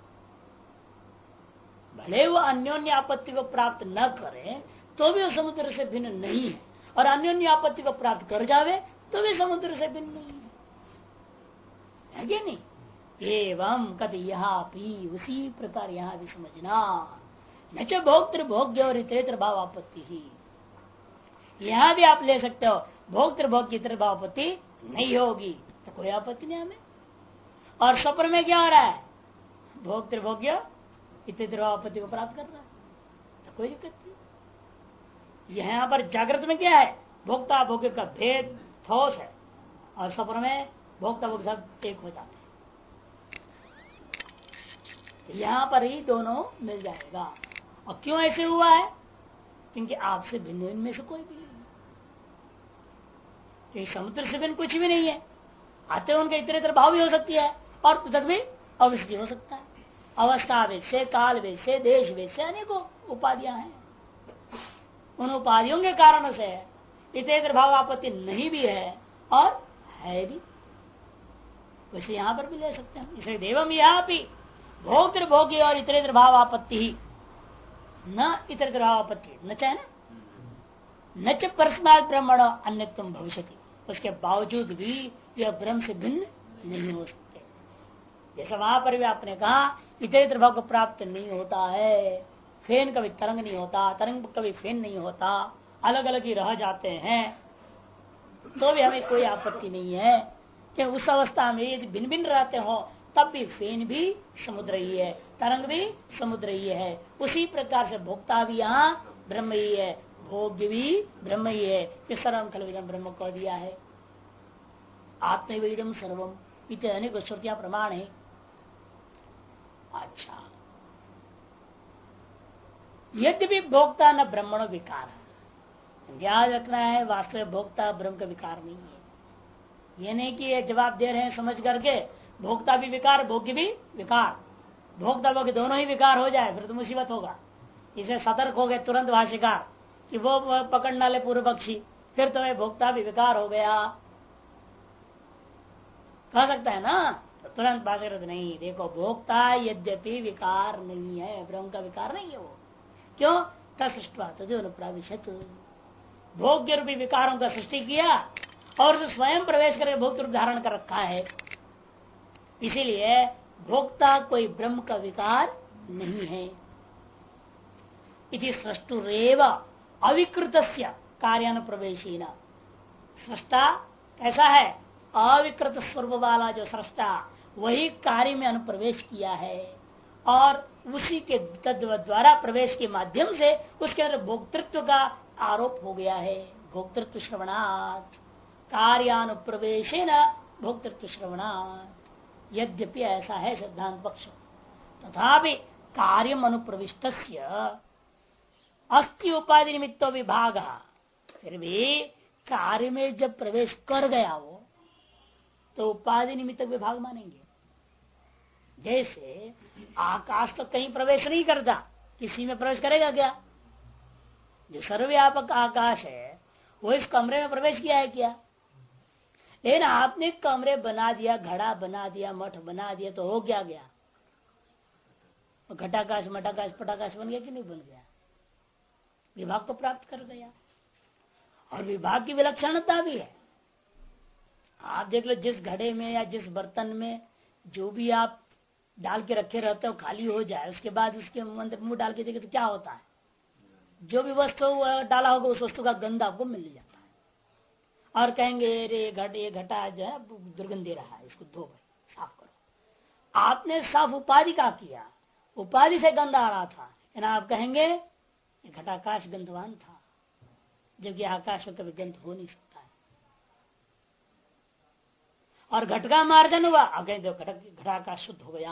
भले वो अन्योन्य आपत्ति को प्राप्त न करे तो भी वो समुद्र से भिन्न नहीं है, और अन्योन्य आपत्ति को प्राप्त कर जावे तो भी समुद्र से भिन्न नहीं है कि नहीं। एवं कद यहाँ भी उसी प्रकार यहाँ भी समझना, न च भोक्तृ भोग्य और इतरेतर भाव आपत्ति ही। यहाँ भी आप ले सकते हो, भोक्तृ भोग्य इतर भाव आपत्ति नहीं होगी तो कोई आपत्ति नहीं हमें। और स्वप्न में क्या हो रहा है, भोक्तृ भोग्य इतरेतर भाव आपत्ति को प्राप्त कर रहा है तो कोई दिक्कत नहीं। यहाँ पर जागृत में क्या है, भोक्ता भोग्य का भेद ठोस है, और स्वप्न में भोक्ता भोग्य सब एक हो जाते हैं। यहाँ पर ही दोनों मिल जाएगा। और क्यों ऐसे हुआ है, क्योंकि आपसे भिन्न इनमें से कोई भी नहीं है। समुद्र से भिन्न कुछ भी नहीं है, आते उनके इतरेतर भाव भी हो सकती है और पृथक भी अवस्थी हो सकता है। अवस्था वेद से, काल वेद से, देश वेद से अनेकों उपाधियां हैं। उन उपाधियों के कारण से इतरेतर भाव आपत्ति नहीं भी है और है भी, वैसे यहाँ पर भी ले सकते हैं। इसे देवम यहाँ भी भोक्तृ भोग्य और इतरेतर भाव आपत्ति ही न इतरेतर भाव आपत्ति न चाहे न च परस्मात् ब्रह्मण अन्यत्वम भविष्यति, उसके बावजूद भी यह ब्रह्म से भिन्न नहीं हो सकते। जैसे वहां पर भी आपने कहा इतरेतर भाव को प्राप्त नहीं होता है, फेन कभी तरंग नहीं होता, तरंग कभी फेन नहीं होता, अलग अलग ही रह जाते हैं, तो भी हमें कोई आपत्ति नहीं है कि उस अवस्था में यदि भिन्न भिन्न रहते हो तब भी फेन भी समुद्र ही है, तरंग भी समुद्र ही है। उसी प्रकार से भोक्ता भी यहाँ ब्रह्म ही है, भोग्य भी ब्रह्म ही है। कि सर्वम खलु इदं ब्रह्म कह दिया है, आत्मैवैदं सर्वम इतने अनेक श्रुतियां प्रमाण है। अच्छा, यद्यपि भोक्ता न ब्रह्मणो विकार, याद रखना है वास्तविक भोक्ता ब्रह्म का विकार नहीं है। ये नहीं कि ये जवाब दे रहे हैं समझ करके भोक्ता भी विकार भोग्य भी विकार, भोक्ता भोग्य दोनों ही विकार हो जाए फिर तो मुसीबत होगा। इसे सतर्क हो गए तुरंत भाष्यकार कि वो पकड़ना ले पूर्व पक्षी, फिर तो भोक्ता भी विकार हो गया कह सकता है ना। तो तुरंत भाष्यकार नहीं, देखो भोक्ता यद्यपि विकार नहीं है, ब्रह्म का विकार नहीं है वो। क्यों, तत्सृष्टवा तदनुप्राविशत्, भोग्य रूपी विकारों का सृष्टि किया और जो स्वयं प्रवेश करके भोक्तृ रूप धारण कर रखा है, इसीलिए भोक्ता कोई ब्रह्म का विकार नहीं है। इति सृष्टुरेव अविकृत कार्यानुप्रवेशीन। सृष्टा कैसा है? अविकृत स्वरूप वाला जो सृष्टा वही कार्य में अनुप्रवेश किया है और उसी के द्वारा प्रवेश के माध्यम से उसके अंदर भोक्तृत्व का आरोप हो गया है। भोक्तृत्व श्रवणात् कार्यानुप्रवेशेन भोक्तृत्व श्रवणात्। यद्यपि ऐसा है सिद्धांत पक्ष, तथापि कार्यम अनुप्रविष्ट अस्ति उपाधि निमित्तो विभाग। फिर भी कार्य में जब प्रवेश कर गया वो तो उपाधि निमित्त विभाग मानेंगे। जैसे आकाश तो कहीं प्रवेश नहीं करता, किसी में प्रवेश करेगा क्या? जो सर्वव्यापक आकाश है वो इस कमरे में प्रवेश किया है क्या? लेकिन आपने कमरे बना दिया, घड़ा बना दिया, मठ बना दिया तो हो क्या गया? घटाकाश मठाकाश पटाकाश बन गया कि नहीं बन गया? विभाग को प्राप्त कर गया। और विभाग की विलक्षणता भी है। आप देख लो, जिस घड़े में या जिस बर्तन में जो भी आप डाल के रखे रहते हो खाली हो जाए, उसके बाद उसके अंदर मुंह डाल के देखे तो क्या होता है? जो भी वस्तु डाला होगा उस वस्तु का गंध आपको मिल जाता है और कहेंगे रे ये घटा जो है दुर्गंध दे रहा है, इसको धो भाई, साफ करो। आपने साफ उपाधि का किया, उपाधि से गंध आ रहा था, आप कहेंगे ये घटाकाश गंधवान था, जबकि आकाश में कभी गंध हो नहीं सकता है। और घट का मार्जन हुआ, अब कहें घटाकाश शुद्ध हो गया।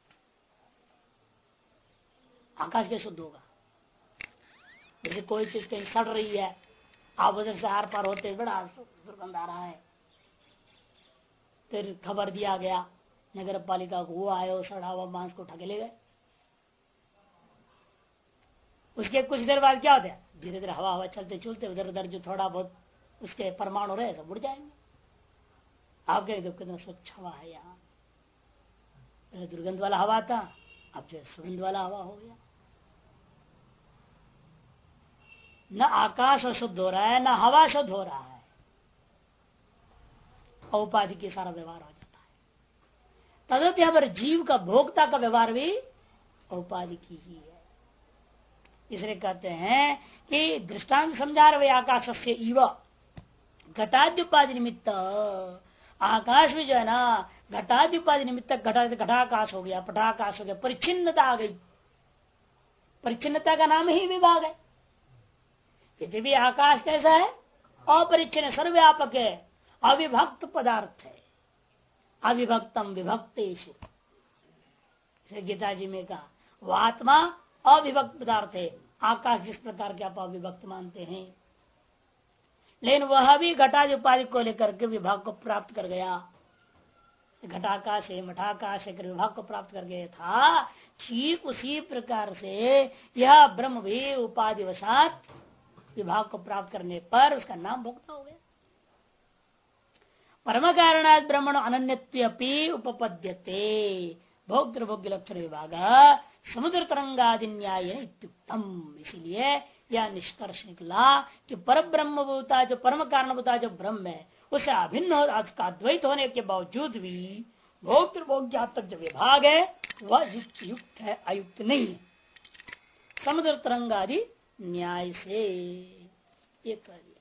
आकाश के शुद्ध होगा? जैसे कोई चीज कहीं सड़ रही है, आप उधर से आर पार होते बड़ा दुर्गंध आ रहा है, फिर खबर दिया गया नगर पालिका को, वो आए, वो सड़ा हुआ मांस को उठा के ले गए। उसके कुछ देर बाद क्या होता है? धीरे धीरे हवा चलते चलते उधर उधर जो थोड़ा बहुत उसके परमाणु रहे सब उड़ जाएंगे। आप कहें तो कितना स्वच्छ हवा है यहाँ, पहले दुर्गंध वाला हवा था, अब जो सुगंध वाला हवा हो गया। न आकाश अशुद्ध हो रहा है, न हवा शुद्ध हो रहा है, औपाधि के सारा व्यवहार हो जाता है। तदत यहाँ पर जीव का भोक्ता का व्यवहार भी औपाधि की ही है। इसलिए कहते हैं कि दृष्टांत समझा रहे आकाश से इव घटाद्युपाधि निमित्त। आकाश में जो है ना घटाद्युपाधि निमित्त, घटाकाश हो गया, पटाकाश हो गया, परिच्छिन्नता आ गई। परिच्छिन्नता का नाम ही विभाग है। यदि भी आकाश कैसा है? अपरिच्छिन्न, सर्वव्यापक है, अविभक्त पदार्थ है। अविभक्तम विभक्तेषु, गीता जी में कहा वो आत्मा अविभक्त पदार्थ है। आकाश जिस प्रकार के आप अविभक्त मानते हैं, लेकिन वह भी घटादि उपाधि को लेकर के विभाग को प्राप्त कर गया। घटाकाश है, मठाकाश है, विभाग को प्राप्त कर गया था। ठीक उसी प्रकार से यह ब्रह्म भी उपाधिवशात विभाग को प्राप्त करने पर उसका नाम भोक्ता हो गया। परम कारणात् ब्रह्मण अनन्यत्वेपि उपपद्यते भोक्तृभोग्य लक्षण विभाग समुद्र तरंगादि न्याय इत्युक्तम। इसलिए यह निष्कर्ष निकला कि पर ब्रह्म भूता जो परम कारण भूता जो ब्रह्म है उसे अभिन्न अद्वैत होने के बावजूद भी भोक्तृभोग्यात्मक जो विभाग है वह युक्त है, अयुक्त नहीं है। समुद्र तरंगादि न्याय से ये कर दिया।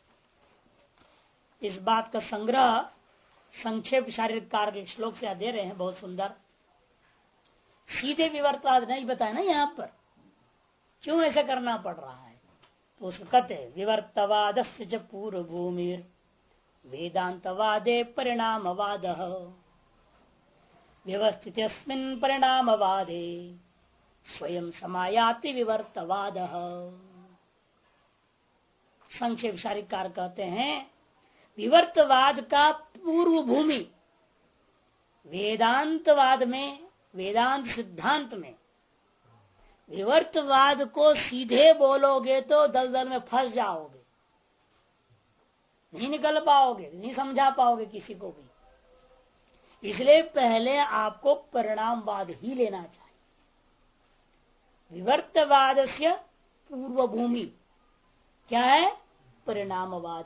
इस बात का संग्रह संक्षेप शारीरिक कार्य के श्लोक से दे रहे हैं, बहुत सुंदर। सीधे विवर्तवाद नहीं बताया ना यहाँ पर, क्यों ऐसा करना पड़ रहा है? तो उसको कहते विवर्तवाद से पूर्व भूमि वेदांतवादे परिणामवाद व्यवस्थित परिणामवादे स्वयं समायाति विवर्तवाद। संक्षेप शारीरिक कार्य कहते हैं विवर्तवाद का पूर्व भूमि वेदांतवाद में, वेदांत सिद्धांत में विवर्तवाद को सीधे बोलोगे तो दलदल में फंस जाओगे, नहीं निकल पाओगे, नहीं समझा पाओगे किसी को भी। इसलिए पहले आपको परिणामवाद ही लेना चाहिए। विवर्तवाद से पूर्व भूमि क्या है? परिणामवाद।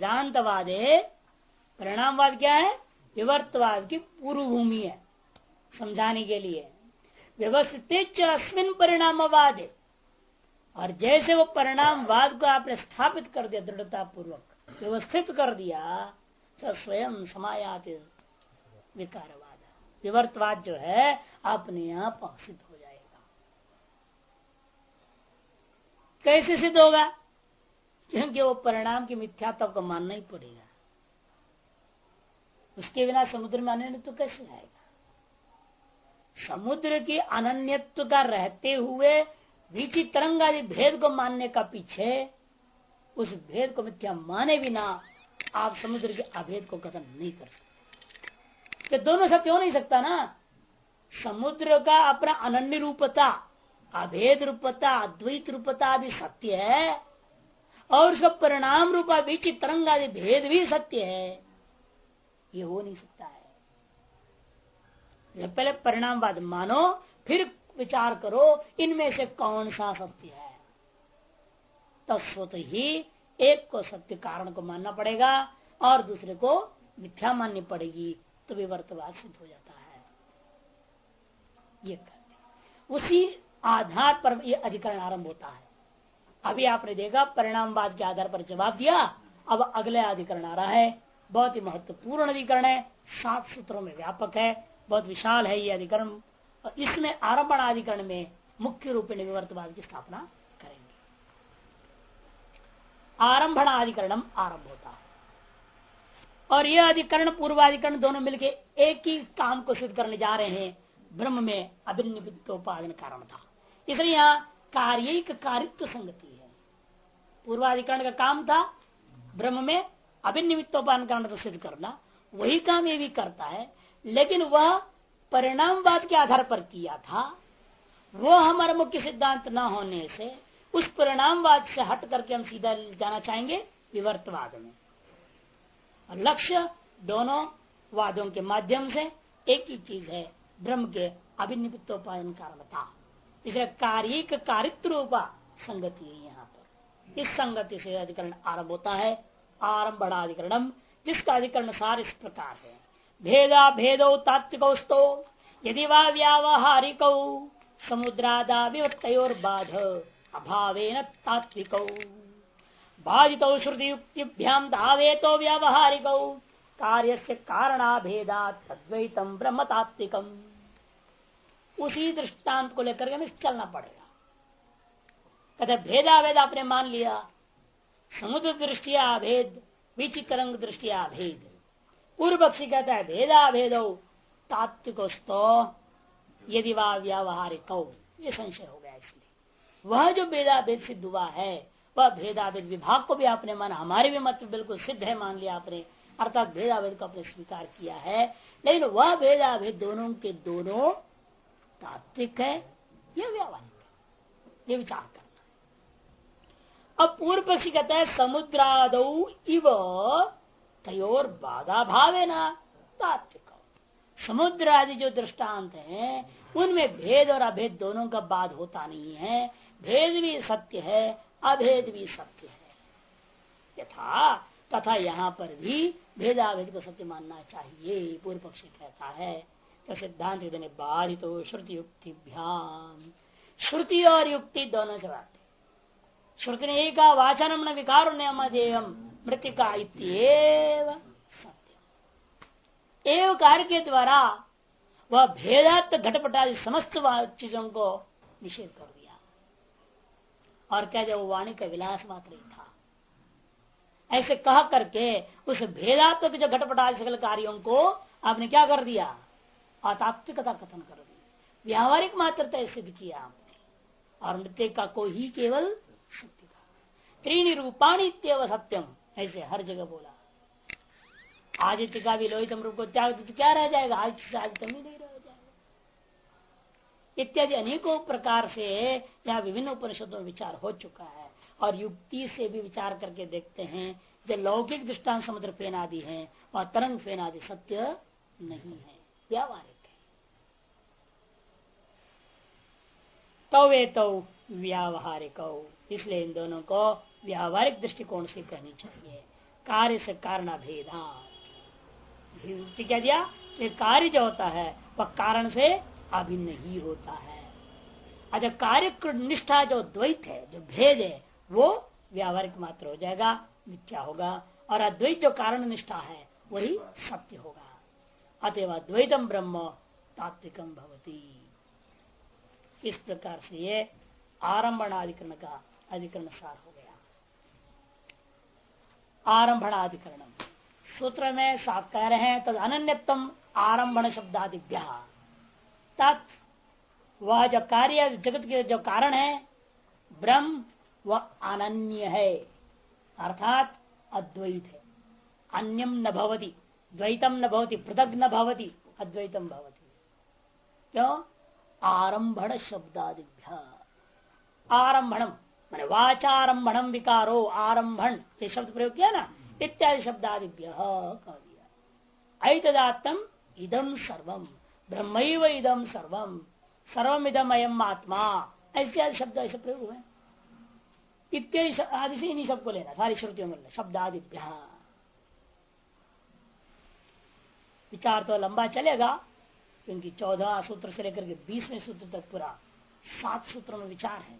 वेदांतवादे परिणामवाद क्या है? विवर्तवाद की पूर्व भूमि है। समझाने के लिए। व्यवस्थित अस्मिन परिणामवाद, और जैसे वो परिणामवाद को आपने स्थापित कर दिया, दृढ़ता पूर्वक व्यवस्थित कर दिया, तो स्वयं समायात विकारवाद, विवर्तवाद जो है अपने आप सिद्ध हो जाएगा। कैसे सिद्ध होगा? क्योंकि वो परिणाम की मिथ्यात्व को मानना ही पड़ेगा। उसके बिना समुद्र में अनन्यत्व कैसे आएगा? समुद्र की अनन्यत्व का रहते हुए वीची तरंग आदि भेद को मानने का पीछे, उस भेद को मिथ्या माने बिना आप समुद्र के अभेद को कथन नहीं कर सकते। तो दोनों सत्य हो नहीं सकता ना। समुद्र का अपना अनन्य रूपता, अभेद रूपता, अद्वैत रूपता भी सत्य है, और उसका परिणाम रूपा वीची तरंग आदि भेद भी सत्य है। ये हो नहीं सकता है। पहले परिणामवाद मानो, फिर विचार करो इनमें से कौन सा सत्य है। तत्वत ही एक को सत्य कारण को मानना पड़ेगा और दूसरे को मिथ्या माननी पड़ेगी, तो विवर्तवाद सिद्ध हो जाता है। ये उसी आधार पर यह अधिकरण आरंभ होता है। अभी आपने देखा परिणामवाद के आधार पर जवाब दिया, अब अगले अधिकरण आ रहा है। बहुत ही महत्वपूर्ण अधिकरण है, 7 सूत्रों में व्यापक है, बहुत विशाल है ये अधिकरण। इसमें आरंभणाधिकरण में मुख्य रूप में विवर्तवाद की स्थापना करेंगे। आरंभणाधिकरणम आरंभ होता है, और यह अधिकरण पूर्वाधिकरण दोनों मिलकर एक ही काम को सिद्ध करने जा रहे हैं। ब्रह्म में अभिनिमित्तोपादन कारण था, इसलिए यहाँ कार्यिक कारित्व संगति है। पूर्वाधिकरण का काम था ब्रह्म में अभिनिमित्तोपादन कारण को सिद्ध करना, वही काम ये भी करता है, लेकिन वह परिणामवाद के आधार पर किया था। वो हमारा मुख्य सिद्धांत न होने से उस परिणामवाद से हट करके हम सीधा जाना चाहेंगे विवर्तवाद में। और लक्ष्य दोनों वादों के माध्यम से एक ही चीज है, ब्रह्म के अभिनिमित्तोपादन कारणता। इसलिए कार्यिक कारित्व रूपा संगति है यहाँ पर। इस संगति से अधिकरण आरंभ होता है, आरंभणाधिकरणम, जिसका अधिकरण सार इस प्रकार है। भेदा भेदो तात्विकौस्तो यदि वा व्यावहारिकौ समुद्रादा विवत्तयोर्बाध अभावेन तात्विकौ बाधितौ श्रुति युक्तिभ्याम धावेतो व्यावहारिकौ कार्यस्य कारणाभेदात् तद्वैतम ब्रह्म तात्विकम। उसी दृष्टांत को लेकर के हमें चलना पड़ेगा। कहते भेदाभेद आपने मान लिया, समुद्र दृष्टिया भेद, विचित्रंग दृष्टिया भेद। पूर्व पक्षी कहता है भेदा भेदो तात्विकोस्तो यदि वा व्यावहारिक, ये संशय हो गया। इसलिए वह जो भेदाभेद सिद्ध हुआ है, वह भेदाभेद विभाग को भी आपने माना, हमारे भी मत बिल्कुल सिद्ध है, मान लिया आपने, अर्थात भेदाभेद को आपने स्वीकार किया है। लेकिन वह भेदाभेद दोनों के दोनों तात्विक है या व्यावहारिक है, ये विचार करना। अब पूर्व पक्षी कहता है समुद्रादौ इव तयोर बाधा भावे ना तात्विक। समुद्र आदि जो दृष्टांत हैं उनमें भेद और अभेद दोनों का बाध होता नहीं है। भेद भी सत्य है, अभेद भी सत्य है। यथा तथा यहाँ पर भी भेदाभेद को सत्य मानना चाहिए, पूर्व पक्षी कहता है। तो सिद्धांत बाधित श्रुति युक्तिभ्याम, श्रुति और युक्ति दोनों से बात। श्रुति ने कहा वाचनम न विकार नियमदेवम मृतिका इत्येव सत्य। एवं कार्य के द्वारा वह भेदात्म घटपटादि समस्त चीजों को निषेध कर दिया और क्या जब वाणी का विलास मात्र ही था। ऐसे कह करके उस भेदात्मक जो घटपटादि सकल कार्यों को आपने क्या कर दिया, अतात्विकता कथन कर दी, व्यावहारिक मात्रता सिद्ध किया आपने। और नृत्य का को ही केवल सत्य था। त्रीनि रूपाणी इत्येव सत्यम, ऐसे हर जगह बोला। आदित्य का भी लोहितम रूप को त्याग तो क्या रह जाएगा, आदित्य नहीं रह जाएगा। इत्यादि अनेकों प्रकार से यहाँ विभिन्न उपनिषदों में विचार हो चुका है। और युक्ति से भी विचार करके देखते हैं, जो लौकिक दृष्टांत समुद्र फेन आदि है वह तरंग फेन आदि सत्य नहीं है, व्यावहारिक है। तो वे तो व्यावहारिक, इसलिए इन दोनों को व्यावहारिक दृष्टिकोण से कहनी चाहिए। कार्य से कारण भेदा, युक्ति क्या दिया कि कार्य जो होता है वह कारण से अभिन्न ही होता है। अच्छा, कार्य निष्ठा जो द्वैत है, जो भेद है, वो व्यावहारिक मात्र हो जाएगा, मिथ्या होगा। और अद्वैत जो कारण निष्ठा है वही सत्य होगा। अतएव द्वैतम ब्रह्म तात्विकम भवती। इस प्रकार से ये आरंभणाधिकरण का अधिकरण सार हो गया। आरंभणाधिकरण सूत्र में साफ कह रहे हैं, तद अनन्यतम आरंभण शब्दादिभ्य, तत् वह जो कार्य जगत के जो कारण है ब्रह्म वह अनन्य है, अर्थात अद्वैत है। अन्यम न भवति, द्वैतम न भवति, पृथक न भवति, अद्वैतम भवति। क्यों? आरंभण शब्दादिभ्य। आरंभणम माने वाचारंभणम विकारो आरंभण, ये शब्द प्रयोग किया ना, इत्यादि शब्दादिभ्य कह दिया। ऐतदात्म इदम सर्वम ब्रह्मैव इदम सर्वम सर्वम इदम अयम आत्मा, इत्यादि शब्द ऐसे प्रयोग हुए। इत्यादि आदि से इन्हीं सबको लेना, सारी श्रुतियों में शब्दादिभ्य। विचार तो लंबा चलेगा, क्योंकि 14 सूत्र से लेकर के 20वें सूत्र तक पूरा 7 सूत्रों में विचार है।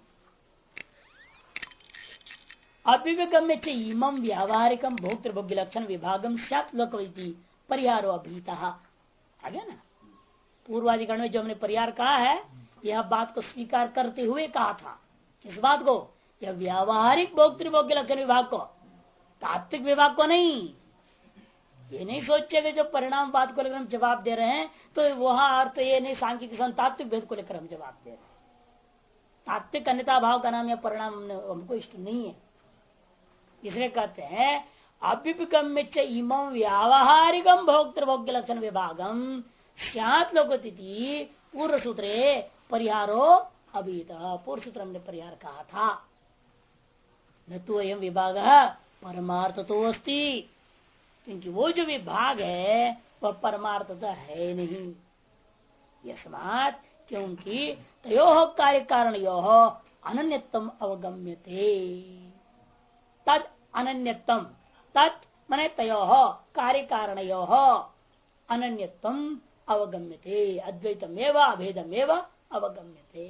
अभिवेकम में इमं व्यावहारिकम भोक्तृभोग्य लक्षण विभागम सत लोकविति परिहारो अभीता। आ गया ना, पूर्वाधिकरण में जो हमने परिहार कहा है, यह बात को स्वीकार करते हुए कहा था। इस बात को, यह व्यावहारिक भोक्तृभोग्य लक्षण विभाग को, तात्विक विभाग को नहीं। ये नहीं सोचे कि जो परिणाम बात को लेकर हम जवाब दे रहे हैं तो वहां अर्थ ये नहीं सांख्यिक तात्विक भेद को लेकर हम जवाब दे रहे हैं। तात्विक अन्यता भाव का नाम या परिणाम हमको इष्ट नहीं है। इसलिए कहते हैं अभ्युपगम्य इमं व्यावहारिकम भोक्तृभोग्य लक्षण विभागम स्यात् लोकतिथि पूर्व सूत्रे परिहारो अभीत। पूर्व सूत्र हमने परिहार कहा था। न तो अयम विभाग परमार्थ तो अस्ति, क्योंकि वो जो विभाग है वह परमार्थता है नहीं। यस्मात् क्योंकि तयोः कार्य कारणयोः अनन्यत्वम अवगम्यते। तद अनन्यत्वम, तत् मने तयोः कार्य कारणयोः अनन्यत्वम अवगम्यते, अद्वैतमेव अभेदमेव अवगम्यते।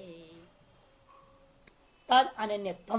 तद अनन्यत्वम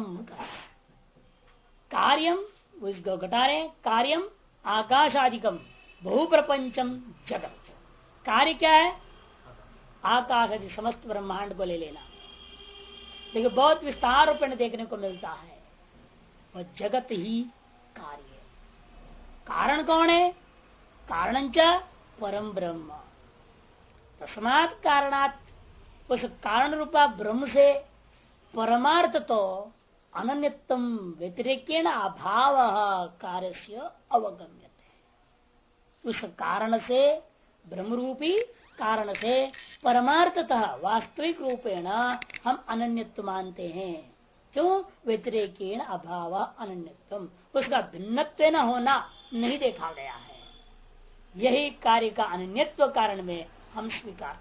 कार्यम, उसको घटा रहे, कार्यम आकाशादिकम बहुप्रपंचम जगत। कार्य क्या है? आकाश आदि समस्त ब्रह्मांड को ले लेना। लेकिन बहुत विस्तार रूप में देखने को मिलता है वह जगत ही कार्य है। कारण कौन है? कारणंच परम ब्रह्म। तस्मात् कारणात्, उस कारण रूपा ब्रह्म से परमार्थ तो अनन्यत्वम व्यतिरेकेण अभाव कार्य से अवगम्यते। उस कारण से, ब्रह्म रूपी कारण से परमार्थतः वास्तविक रूपेण हम अनन्यत्व मानते हैं। क्यों? व्यतिरेकेण अभाव अनन्यत्वम, उसका भिन्नत्व न होना नहीं देखा गया है। यही कार्य का अनन्यत्व कारण में हम स्वीकार।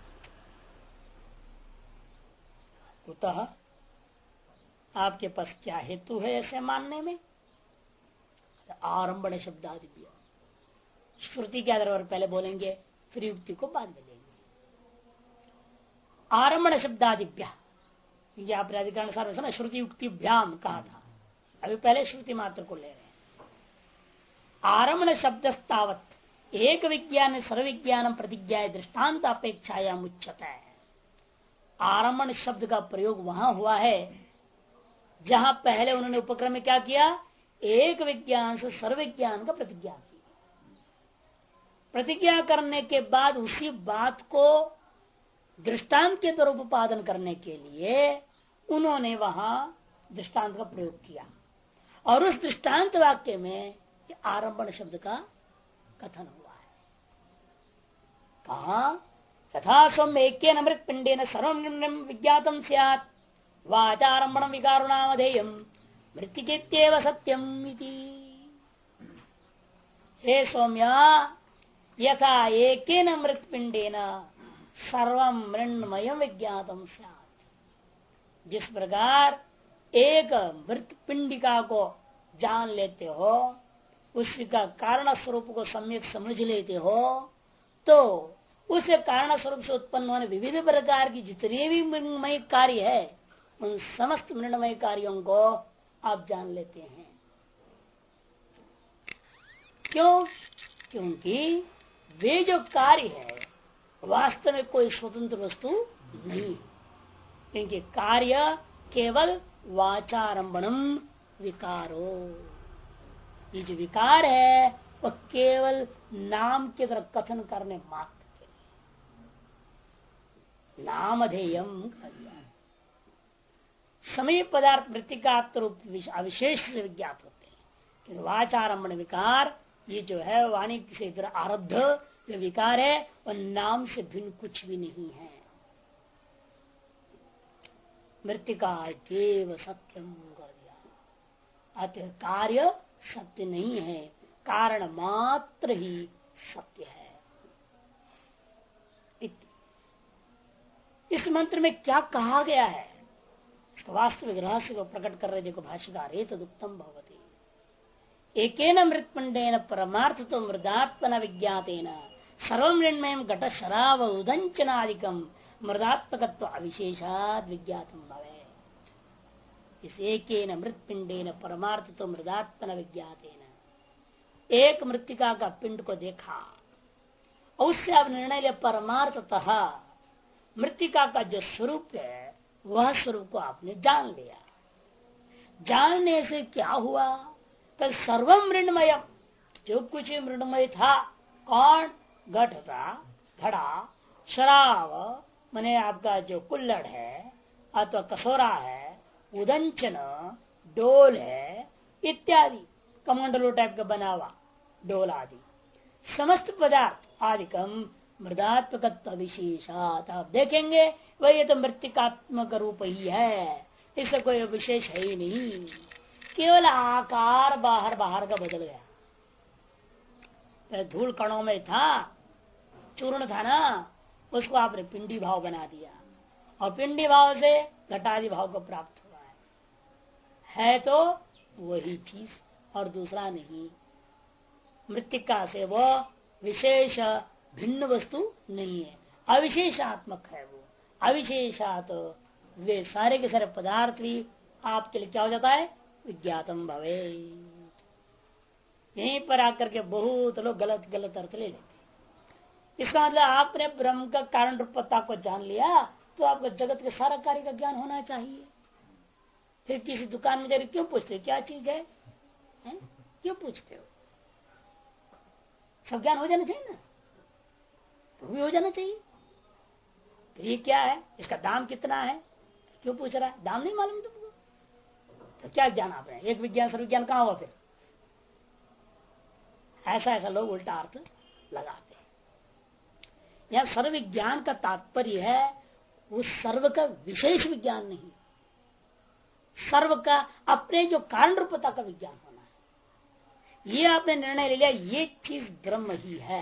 कुतः, आपके पास क्या हेतु है ऐसे मानने में? आरंभण शब्दादिभ्य, श्रुति के आधार पर पहले बोलेंगे, फिर युक्ति को बाद में लेंगे। आरंभण शब्दादिभ्य, आप अधिकरण सार श्रुति युक्तिभ्याम कहा था, अभी पहले श्रुति मात्र को ले रहे हैं। आरंभण शब्द तावत एक विज्ञान सर्वविज्ञान प्रतिज्ञा दृष्टान्त अपेक्षाया उच्यते है। आरंभण शब्द का प्रयोग वहां हुआ है जहां पहले उन्होंने उपक्रम में क्या किया? एक विज्ञान से सर्वविज्ञान का प्रतिज्ञा की। प्रतिज्ञा करने के बाद उसी बात को दृष्टांत के तरफ उत्पादन करने के लिए उन्होंने वहां दृष्टांत का प्रयोग किया, और उस दृष्टांत वाक्य में आरंभण शब्द का कथन हुआ है। कहा तथा स्वम एक अमृत पिंडेन सर्वम विज्ञातम स्यात् वाचारंभण विकारुणामधेयम मृत्युचेत्येव सत्यम इति। हे सौम्या, यथा एकेन अमृत पिंडेन सर्वम मृण्मयम विज्ञातम स्यात्, जिस प्रकार एक मृत पिंडिका को जान लेते हो, उसका कारण स्वरूप को सम्यक समझ लेते हो, तो उस कारण स्वरूप से उत्पन्न होने विविध प्रकार की जितने भी मृण्मय कार्य है उन समस्त मृण्मय कार्यों को आप जान लेते हैं। क्यों? क्योंकि वे जो कार्य है वास्तव में कोई स्वतंत्र वस्तु नहीं, क्योंकि कार्य केवल वाचारंभणम विकारो, ये जो विकार है वह केवल नाम की तरह कथन करने मात्र के लिए नामधेयम समय पदार्थ मृतिकात्म रूप अविशेष से विज्ञात होते हैं। वाचारंभण विकार ये जो है वाणी से आरब्ध जो विकार है वह नाम से भिन्न कुछ भी नहीं है। मृतिका केव सत्यम कर दिया। अतः कार्य सत्य नहीं है, कारण मात्र ही सत्य है। इस मंत्र में क्या कहा गया है वास्तविक रहस्य को प्रकट कर रहे देखो भाष्यकार ये तो उत्तम भवती एकेन मृत्पिंडेन परमार्थ तो मृदात्मन विज्ञातेन सर्वमृण्मयम घट शराव उदंचनादिकम मृदात्मकत्व अविशेषाद विज्ञातम भवे। इस एकेन मृत्पिंडेन परमार्थ तो मृदात्मन विज्ञातेन एक मृतिका का पिंड को देखा और उससे आप निर्णय लिया परमार्थतः मृतिका का जो स्वरूप है वह स्वरूप को आपने जान लिया। जानने से क्या हुआ? तो सर्वम मृण्मय, जो कुछ मृण्मय था कौन? घट था, घड़ा, शराब माने आपका जो कुल्लड़ है अथवा कसोरा है, उदंचन डोल है इत्यादि कमंडलो टाइप का बना हुआ डोल आदि समस्त पदार्थ आदिकम मृदात्मक विशेषात आप देखेंगे वह ये तो मृतिकात्मक रूप ही है, इससे कोई विशेष है ही नहीं, केवल आकार बाहर बाहर का बदल गया। धूल कणों में था, चूर्ण था ना, उसको आपने पिंडी भाव बना दिया और पिंडी भाव से घटादि भाव को प्राप्त हुआ है तो वही चीज और दूसरा नहीं। मृतिका से वो विशेष भिन्न वस्तु नहीं है, अविशेषात्मक है वो। अविशेषात वे सारे के सारे पदार्थ भी आपके लिए क्या हो जाता है? विज्ञातम भवे। यहीं पर आकर के बहुत लोग गलत गलत अर्थ ले लेते। इसका मतलब आपने ब्रह्म का कारण रूपता को जान लिया तो आपको जगत के सारा कार्य का ज्ञान होना चाहिए। फिर किसी दुकान में जाकर क्यों पूछते क्या चीज है? क्यों पूछते हो? सब ज्ञान हो जाना चाहिए ना, तो भी हो जाना चाहिए। तो ये क्या है, इसका दाम कितना है, क्यों पूछ रहा है? दाम नहीं मालूम तुमको तो क्या ज्ञान आप रहे हैं? एक विज्ञान सर्व विज्ञान कहाँ हुआ? फिर ऐसा लोग उल्टा अर्थ लगाते हैं। यह सर्व विज्ञान का तात्पर्य है उस सर्व का विशेष विज्ञान नहीं, सर्व का अपने जो कारण रूपता का विज्ञान होना है। ये आपने निर्णय ले लिया ये चीज ब्रह्म ही है,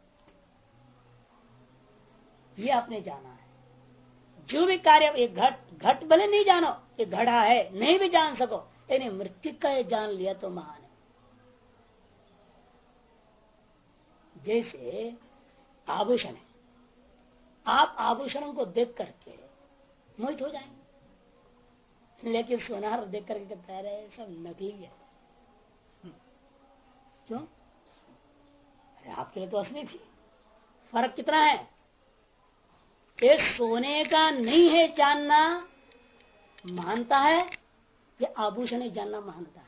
ये आपने जाना है। जो भी कार्य एक घट भले नहीं जानो, ये घड़ा है नहीं भी जान सको, यानी मृत्यु का जान लिया तो महान है। जैसे आभूषण है, आप आभूषणों को देख करके मोहित हो जाएंगे, लेकिन सोनार देख करके कहता है सब नकली है। क्यों? आपके लिए तो असली थी। फर्क कितना है? ये सोने का नहीं है जानना मानता है, ये आभूषण है जानना मानता है।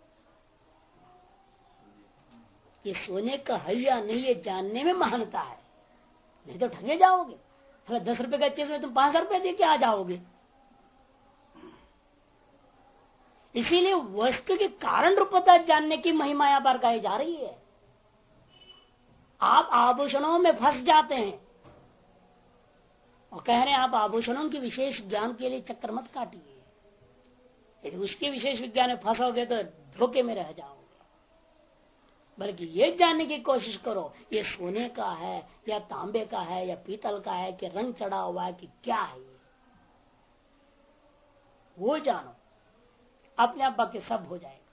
ये सोने का है या नहीं ये जानने में महानता है, नहीं तो ठगे जाओगे। अगर 10 रुपए का चीज में तुम 5,000 रुपए दे के आ जाओगे। इसीलिए वस्तु के कारण रूपता जानने की महिमा यहाँ पर कही जा रही है। आप आभूषणों में फंस जाते हैं और कह रहे हैं आप आभूषणों के विशेष ज्ञान के लिए चक्कर मत काटिए। यदि उसके विशेष विज्ञान में फंसोगे तो धोखे में रह जाओगे। बल्कि ये जानने की कोशिश करो ये सोने का है या तांबे का है या पीतल का है कि रंग चढ़ा हुआ है कि क्या है, ये वो जानो, अपने आप बाकी सब हो जाएगा।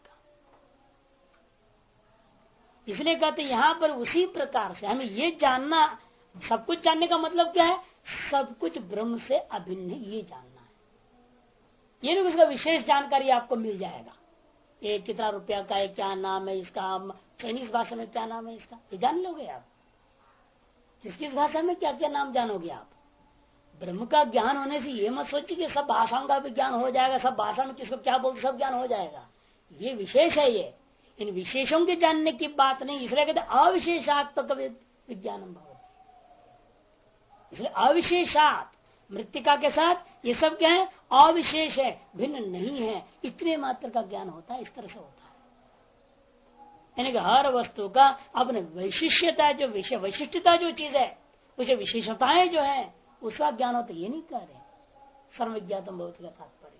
इसलिए कहते यहां पर उसी प्रकार से हमें ये जानना सब कुछ जानने का मतलब क्या है? सब कुछ ब्रह्म से अभिन्न है, ये जानना है। ये भी उसका विशेष जानकारी आपको मिल जाएगा। ये कितना रुपया का है, क्या नाम है इसका, चाइनीज भाषा में क्या नाम है इसका, ये जान लोगे आप। किस किस भाषा में क्या क्या नाम जानोगे आप। ब्रह्म का ज्ञान होने से ये मत सोचिए कि सब भाषाओं का भी ज्ञान हो जाएगा, सब भाषा में किसको क्या बोलते सब ज्ञान हो जाएगा। ये विशेष है। ये इन विशेषों के जानने की बात नहीं, इसलिए कहते अविशेषात्मक विज्ञान भवति। इसलिए अविशेषात मृतिका के साथ ये सब क्या है? अविशेष है, भिन्न नहीं है, इतने मात्र का ज्ञान होता है। इस तरह से होता है, यानी कि हर वस्तु का अपने वैशिष्टता, जो विषय वैशिष्टता जो चीज है, उसे विशेषताएं जो है उसका ज्ञान होता है। ये नहीं कह रहे सर्वज्ञातम भवति का तात्पर्य।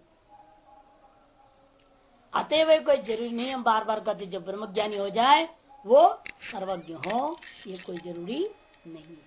अतएव कोई जरूरी नहीं हम बार बार कहते जब ब्रह्मज्ञानी हो जाए वो सर्वज्ञ हो, ये कोई जरूरी नहीं है।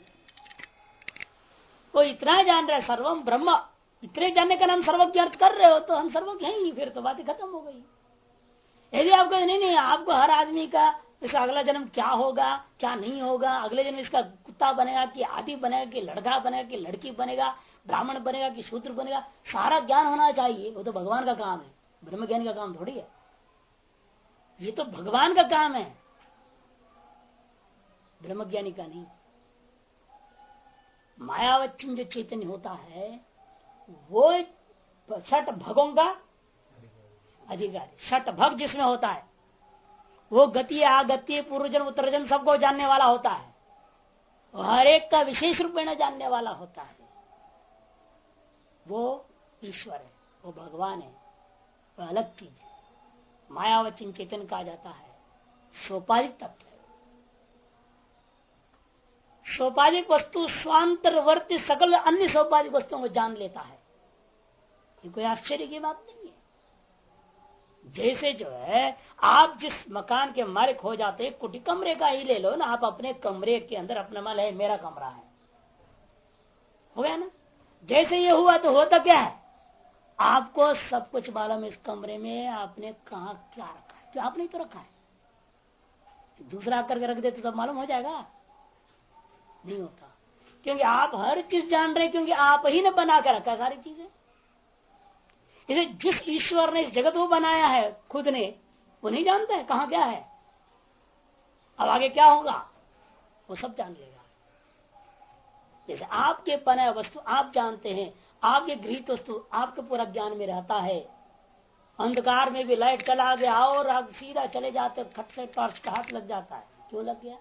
कोई इतना जान रहा है सर्वम ब्रह्म, इतने जानने का नाम सर्वज्ञ अर्थ कर रहे हो तो हम सर्वज्ञ हैं ही, फिर तो बात खत्म हो गई। यदि आपको नहीं आपको हर आदमी का इसका अगला जन्म क्या होगा क्या नहीं होगा, अगले जन्म इसका कुत्ता बनेगा कि आदि बनेगा कि लड़का बनेगा कि लड़की बनेगा, ब्राह्मण बनेगा कि शूद्र बनेगा, सारा ज्ञान होना चाहिए। वो तो भगवान का काम है, ब्रह्म ज्ञान का काम थोड़ी है। ये तो भगवान का काम है, ब्रह्मज्ञानी का नहीं। मायावच्छिन्न जो चैतन्य होता है वो 6 भगों का अधिकारी, 6 भग जिसमें होता है वो गति आगति पूर्वजन उत्तरजन सबको जानने वाला होता है, हर एक का विशेष रूप में जानने वाला होता है। वो ईश्वर है, वो भगवान है, वो अलग चीज है। मायावच्छिन्न चेतन कहा जाता है, सोपाधिक तत्व है। सोपाधिक वस्तु स्वांतरवर्ती सकल अन्य सोपाधिक वस्तुओं को जान लेता है। ये कोई आश्चर्य की बात नहीं है। जैसे जो है आप जिस मकान के मालिक हो जाते हैं, कुटी कमरे का ही ले लो ना, आप अपने कमरे के अंदर अपना माल है मेरा कमरा है, हो गया ना। जैसे ये हुआ तो होता क्या है, आपको सब कुछ मालूम इस कमरे में आपने कहा क्या रखा है, जो आपने तो रखा है। दूसरा करके रख देते तो मालूम हो जाएगा, नहीं होता, क्योंकि आप हर चीज जान रहे हैं, क्योंकि आप ही ने बना कर रखा सारी चीजें। इसे जिस ईश्वर ने इस जगत को बनाया है खुद ने, वो नहीं जानता है कहाँ क्या है, अब आगे क्या होगा वो सब जान लेगा। जैसे आपके बनाया वस्तु आप जानते हैं, आपके गृहित वस्तु आपके पूरा ज्ञान में रहता है। अंधकार में भी लाइट चला गया और आप सीधा चले जाते, खट से टॉर्च का हाथ लग जाता है, क्यों लग गया?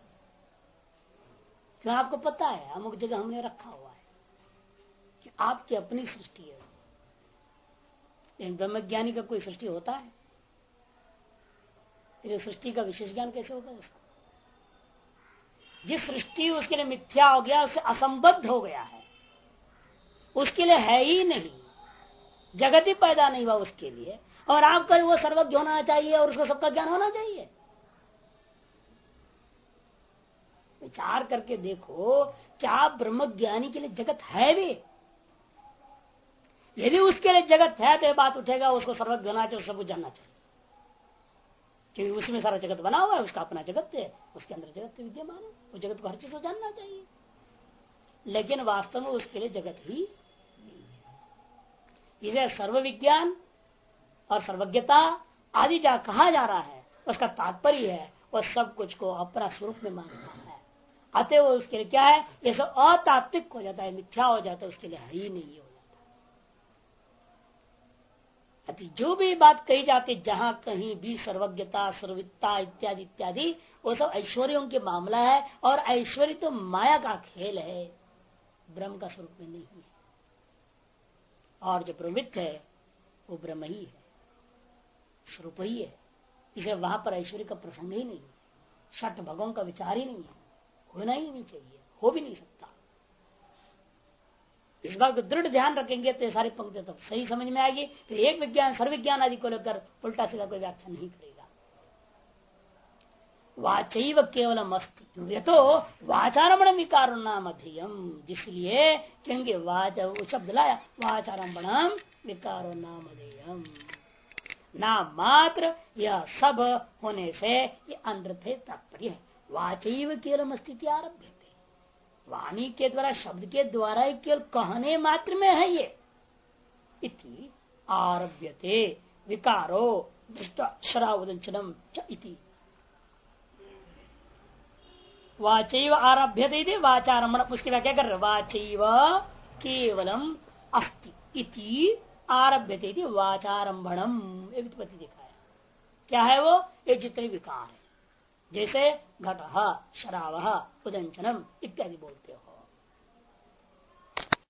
क्यों? आपको पता है अमुक जगह हमने रखा हुआ है, कि आपकी अपनी सृष्टि है। लेकिन ब्रह्मज्ञानी का कोई सृष्टि होता है? फिर सृष्टि का विशेष ज्ञान कैसे होगा उसका? जिस सृष्टि उसके लिए मिथ्या हो गया, उससे असंबद्ध हो गया है, उसके लिए है ही नहीं, जगत ही पैदा नहीं हुआ उसके लिए, और आप करें वो सर्वज्ञ होना चाहिए और उसको सबका ज्ञान होना चाहिए। विचार करके देखो, क्या ब्रह्मज्ञानी के लिए जगत है भी? यदि उसके लिए जगत है तो ये बात उठेगा उसको सर्वज्ञ होना चाहिए, सब कुछ जानना चाहिए, क्योंकि उसमें सारा जगत बना हुआ है, उसका अपना जगत है, उसके अंदर जगत विद्यमान है, उस जगत को हर चीज को जानना चाहिए। लेकिन वास्तव में उसके लिए जगत ही नहीं है। इसे सर्व विज्ञान और सर्वज्ञता आदि जा कहा जा रहा है, उसका तात्पर्य है वह सब कुछ को अपना स्वरूप में मानता है। अतः वो उसके लिए क्या है, ये सब अतात्विक हो जाता है, मिथ्या हो जाता है, उसके लिए है ही नहीं हो जाता। जो भी बात कही जाती, जहां कहीं भी सर्वज्ञता सर्ववित्ता इत्यादि इत्यादि, वो सब ऐश्वर्यों के मामला है, और ऐश्वर्य तो माया का खेल है, ब्रह्म का स्वरूप में नहीं है। और जो प्रवृत्त है वो ब्रह्म ही है, स्वरूप ही है, इसे वहां पर ऐश्वर्य का प्रसंग ही नहीं है, 6 भगों का विचार ही नहीं है, होना ही नहीं चाहिए, हो भी नहीं सकता। इस बात को दृढ़ ध्यान रखेंगे तो सारी पंक्ति तो सही समझ में आएगी। फिर एक विज्ञान सर्वविज्ञान आदि को लेकर उल्टा सीधा कोई व्याख्या नहीं करेगा। वाचैव केवलम अस्ति, ये तो वाचारमण विकार नाम अध्ययम, जिसलिए क्योंकि वाच शब्द लाया, वाचारमणम विकारो नाम अध्ययम, नाम मात्र यह सब होने से ये अनर्थ तात्पर्य है। वाचैव केवलम अस्तित्व आरभ्य, वाणी के द्वारा, शब्द के द्वारा ही केवल कहने मात्र में है ये। इति आरभ्यते विकारो दृष्ट शरावदंचनम इति वाचैव आरभ्यते वाचारम्भ। उसकी व्याख्या कर रहे वाचैव केवलम अस्ति इति आरभ्यते वाचारंभणम। व्युत्पत्ति दिखाया क्या है वो, ये जितने विकार है, जैसे घट शराव उदंचनम इत्यादि बोलते हो।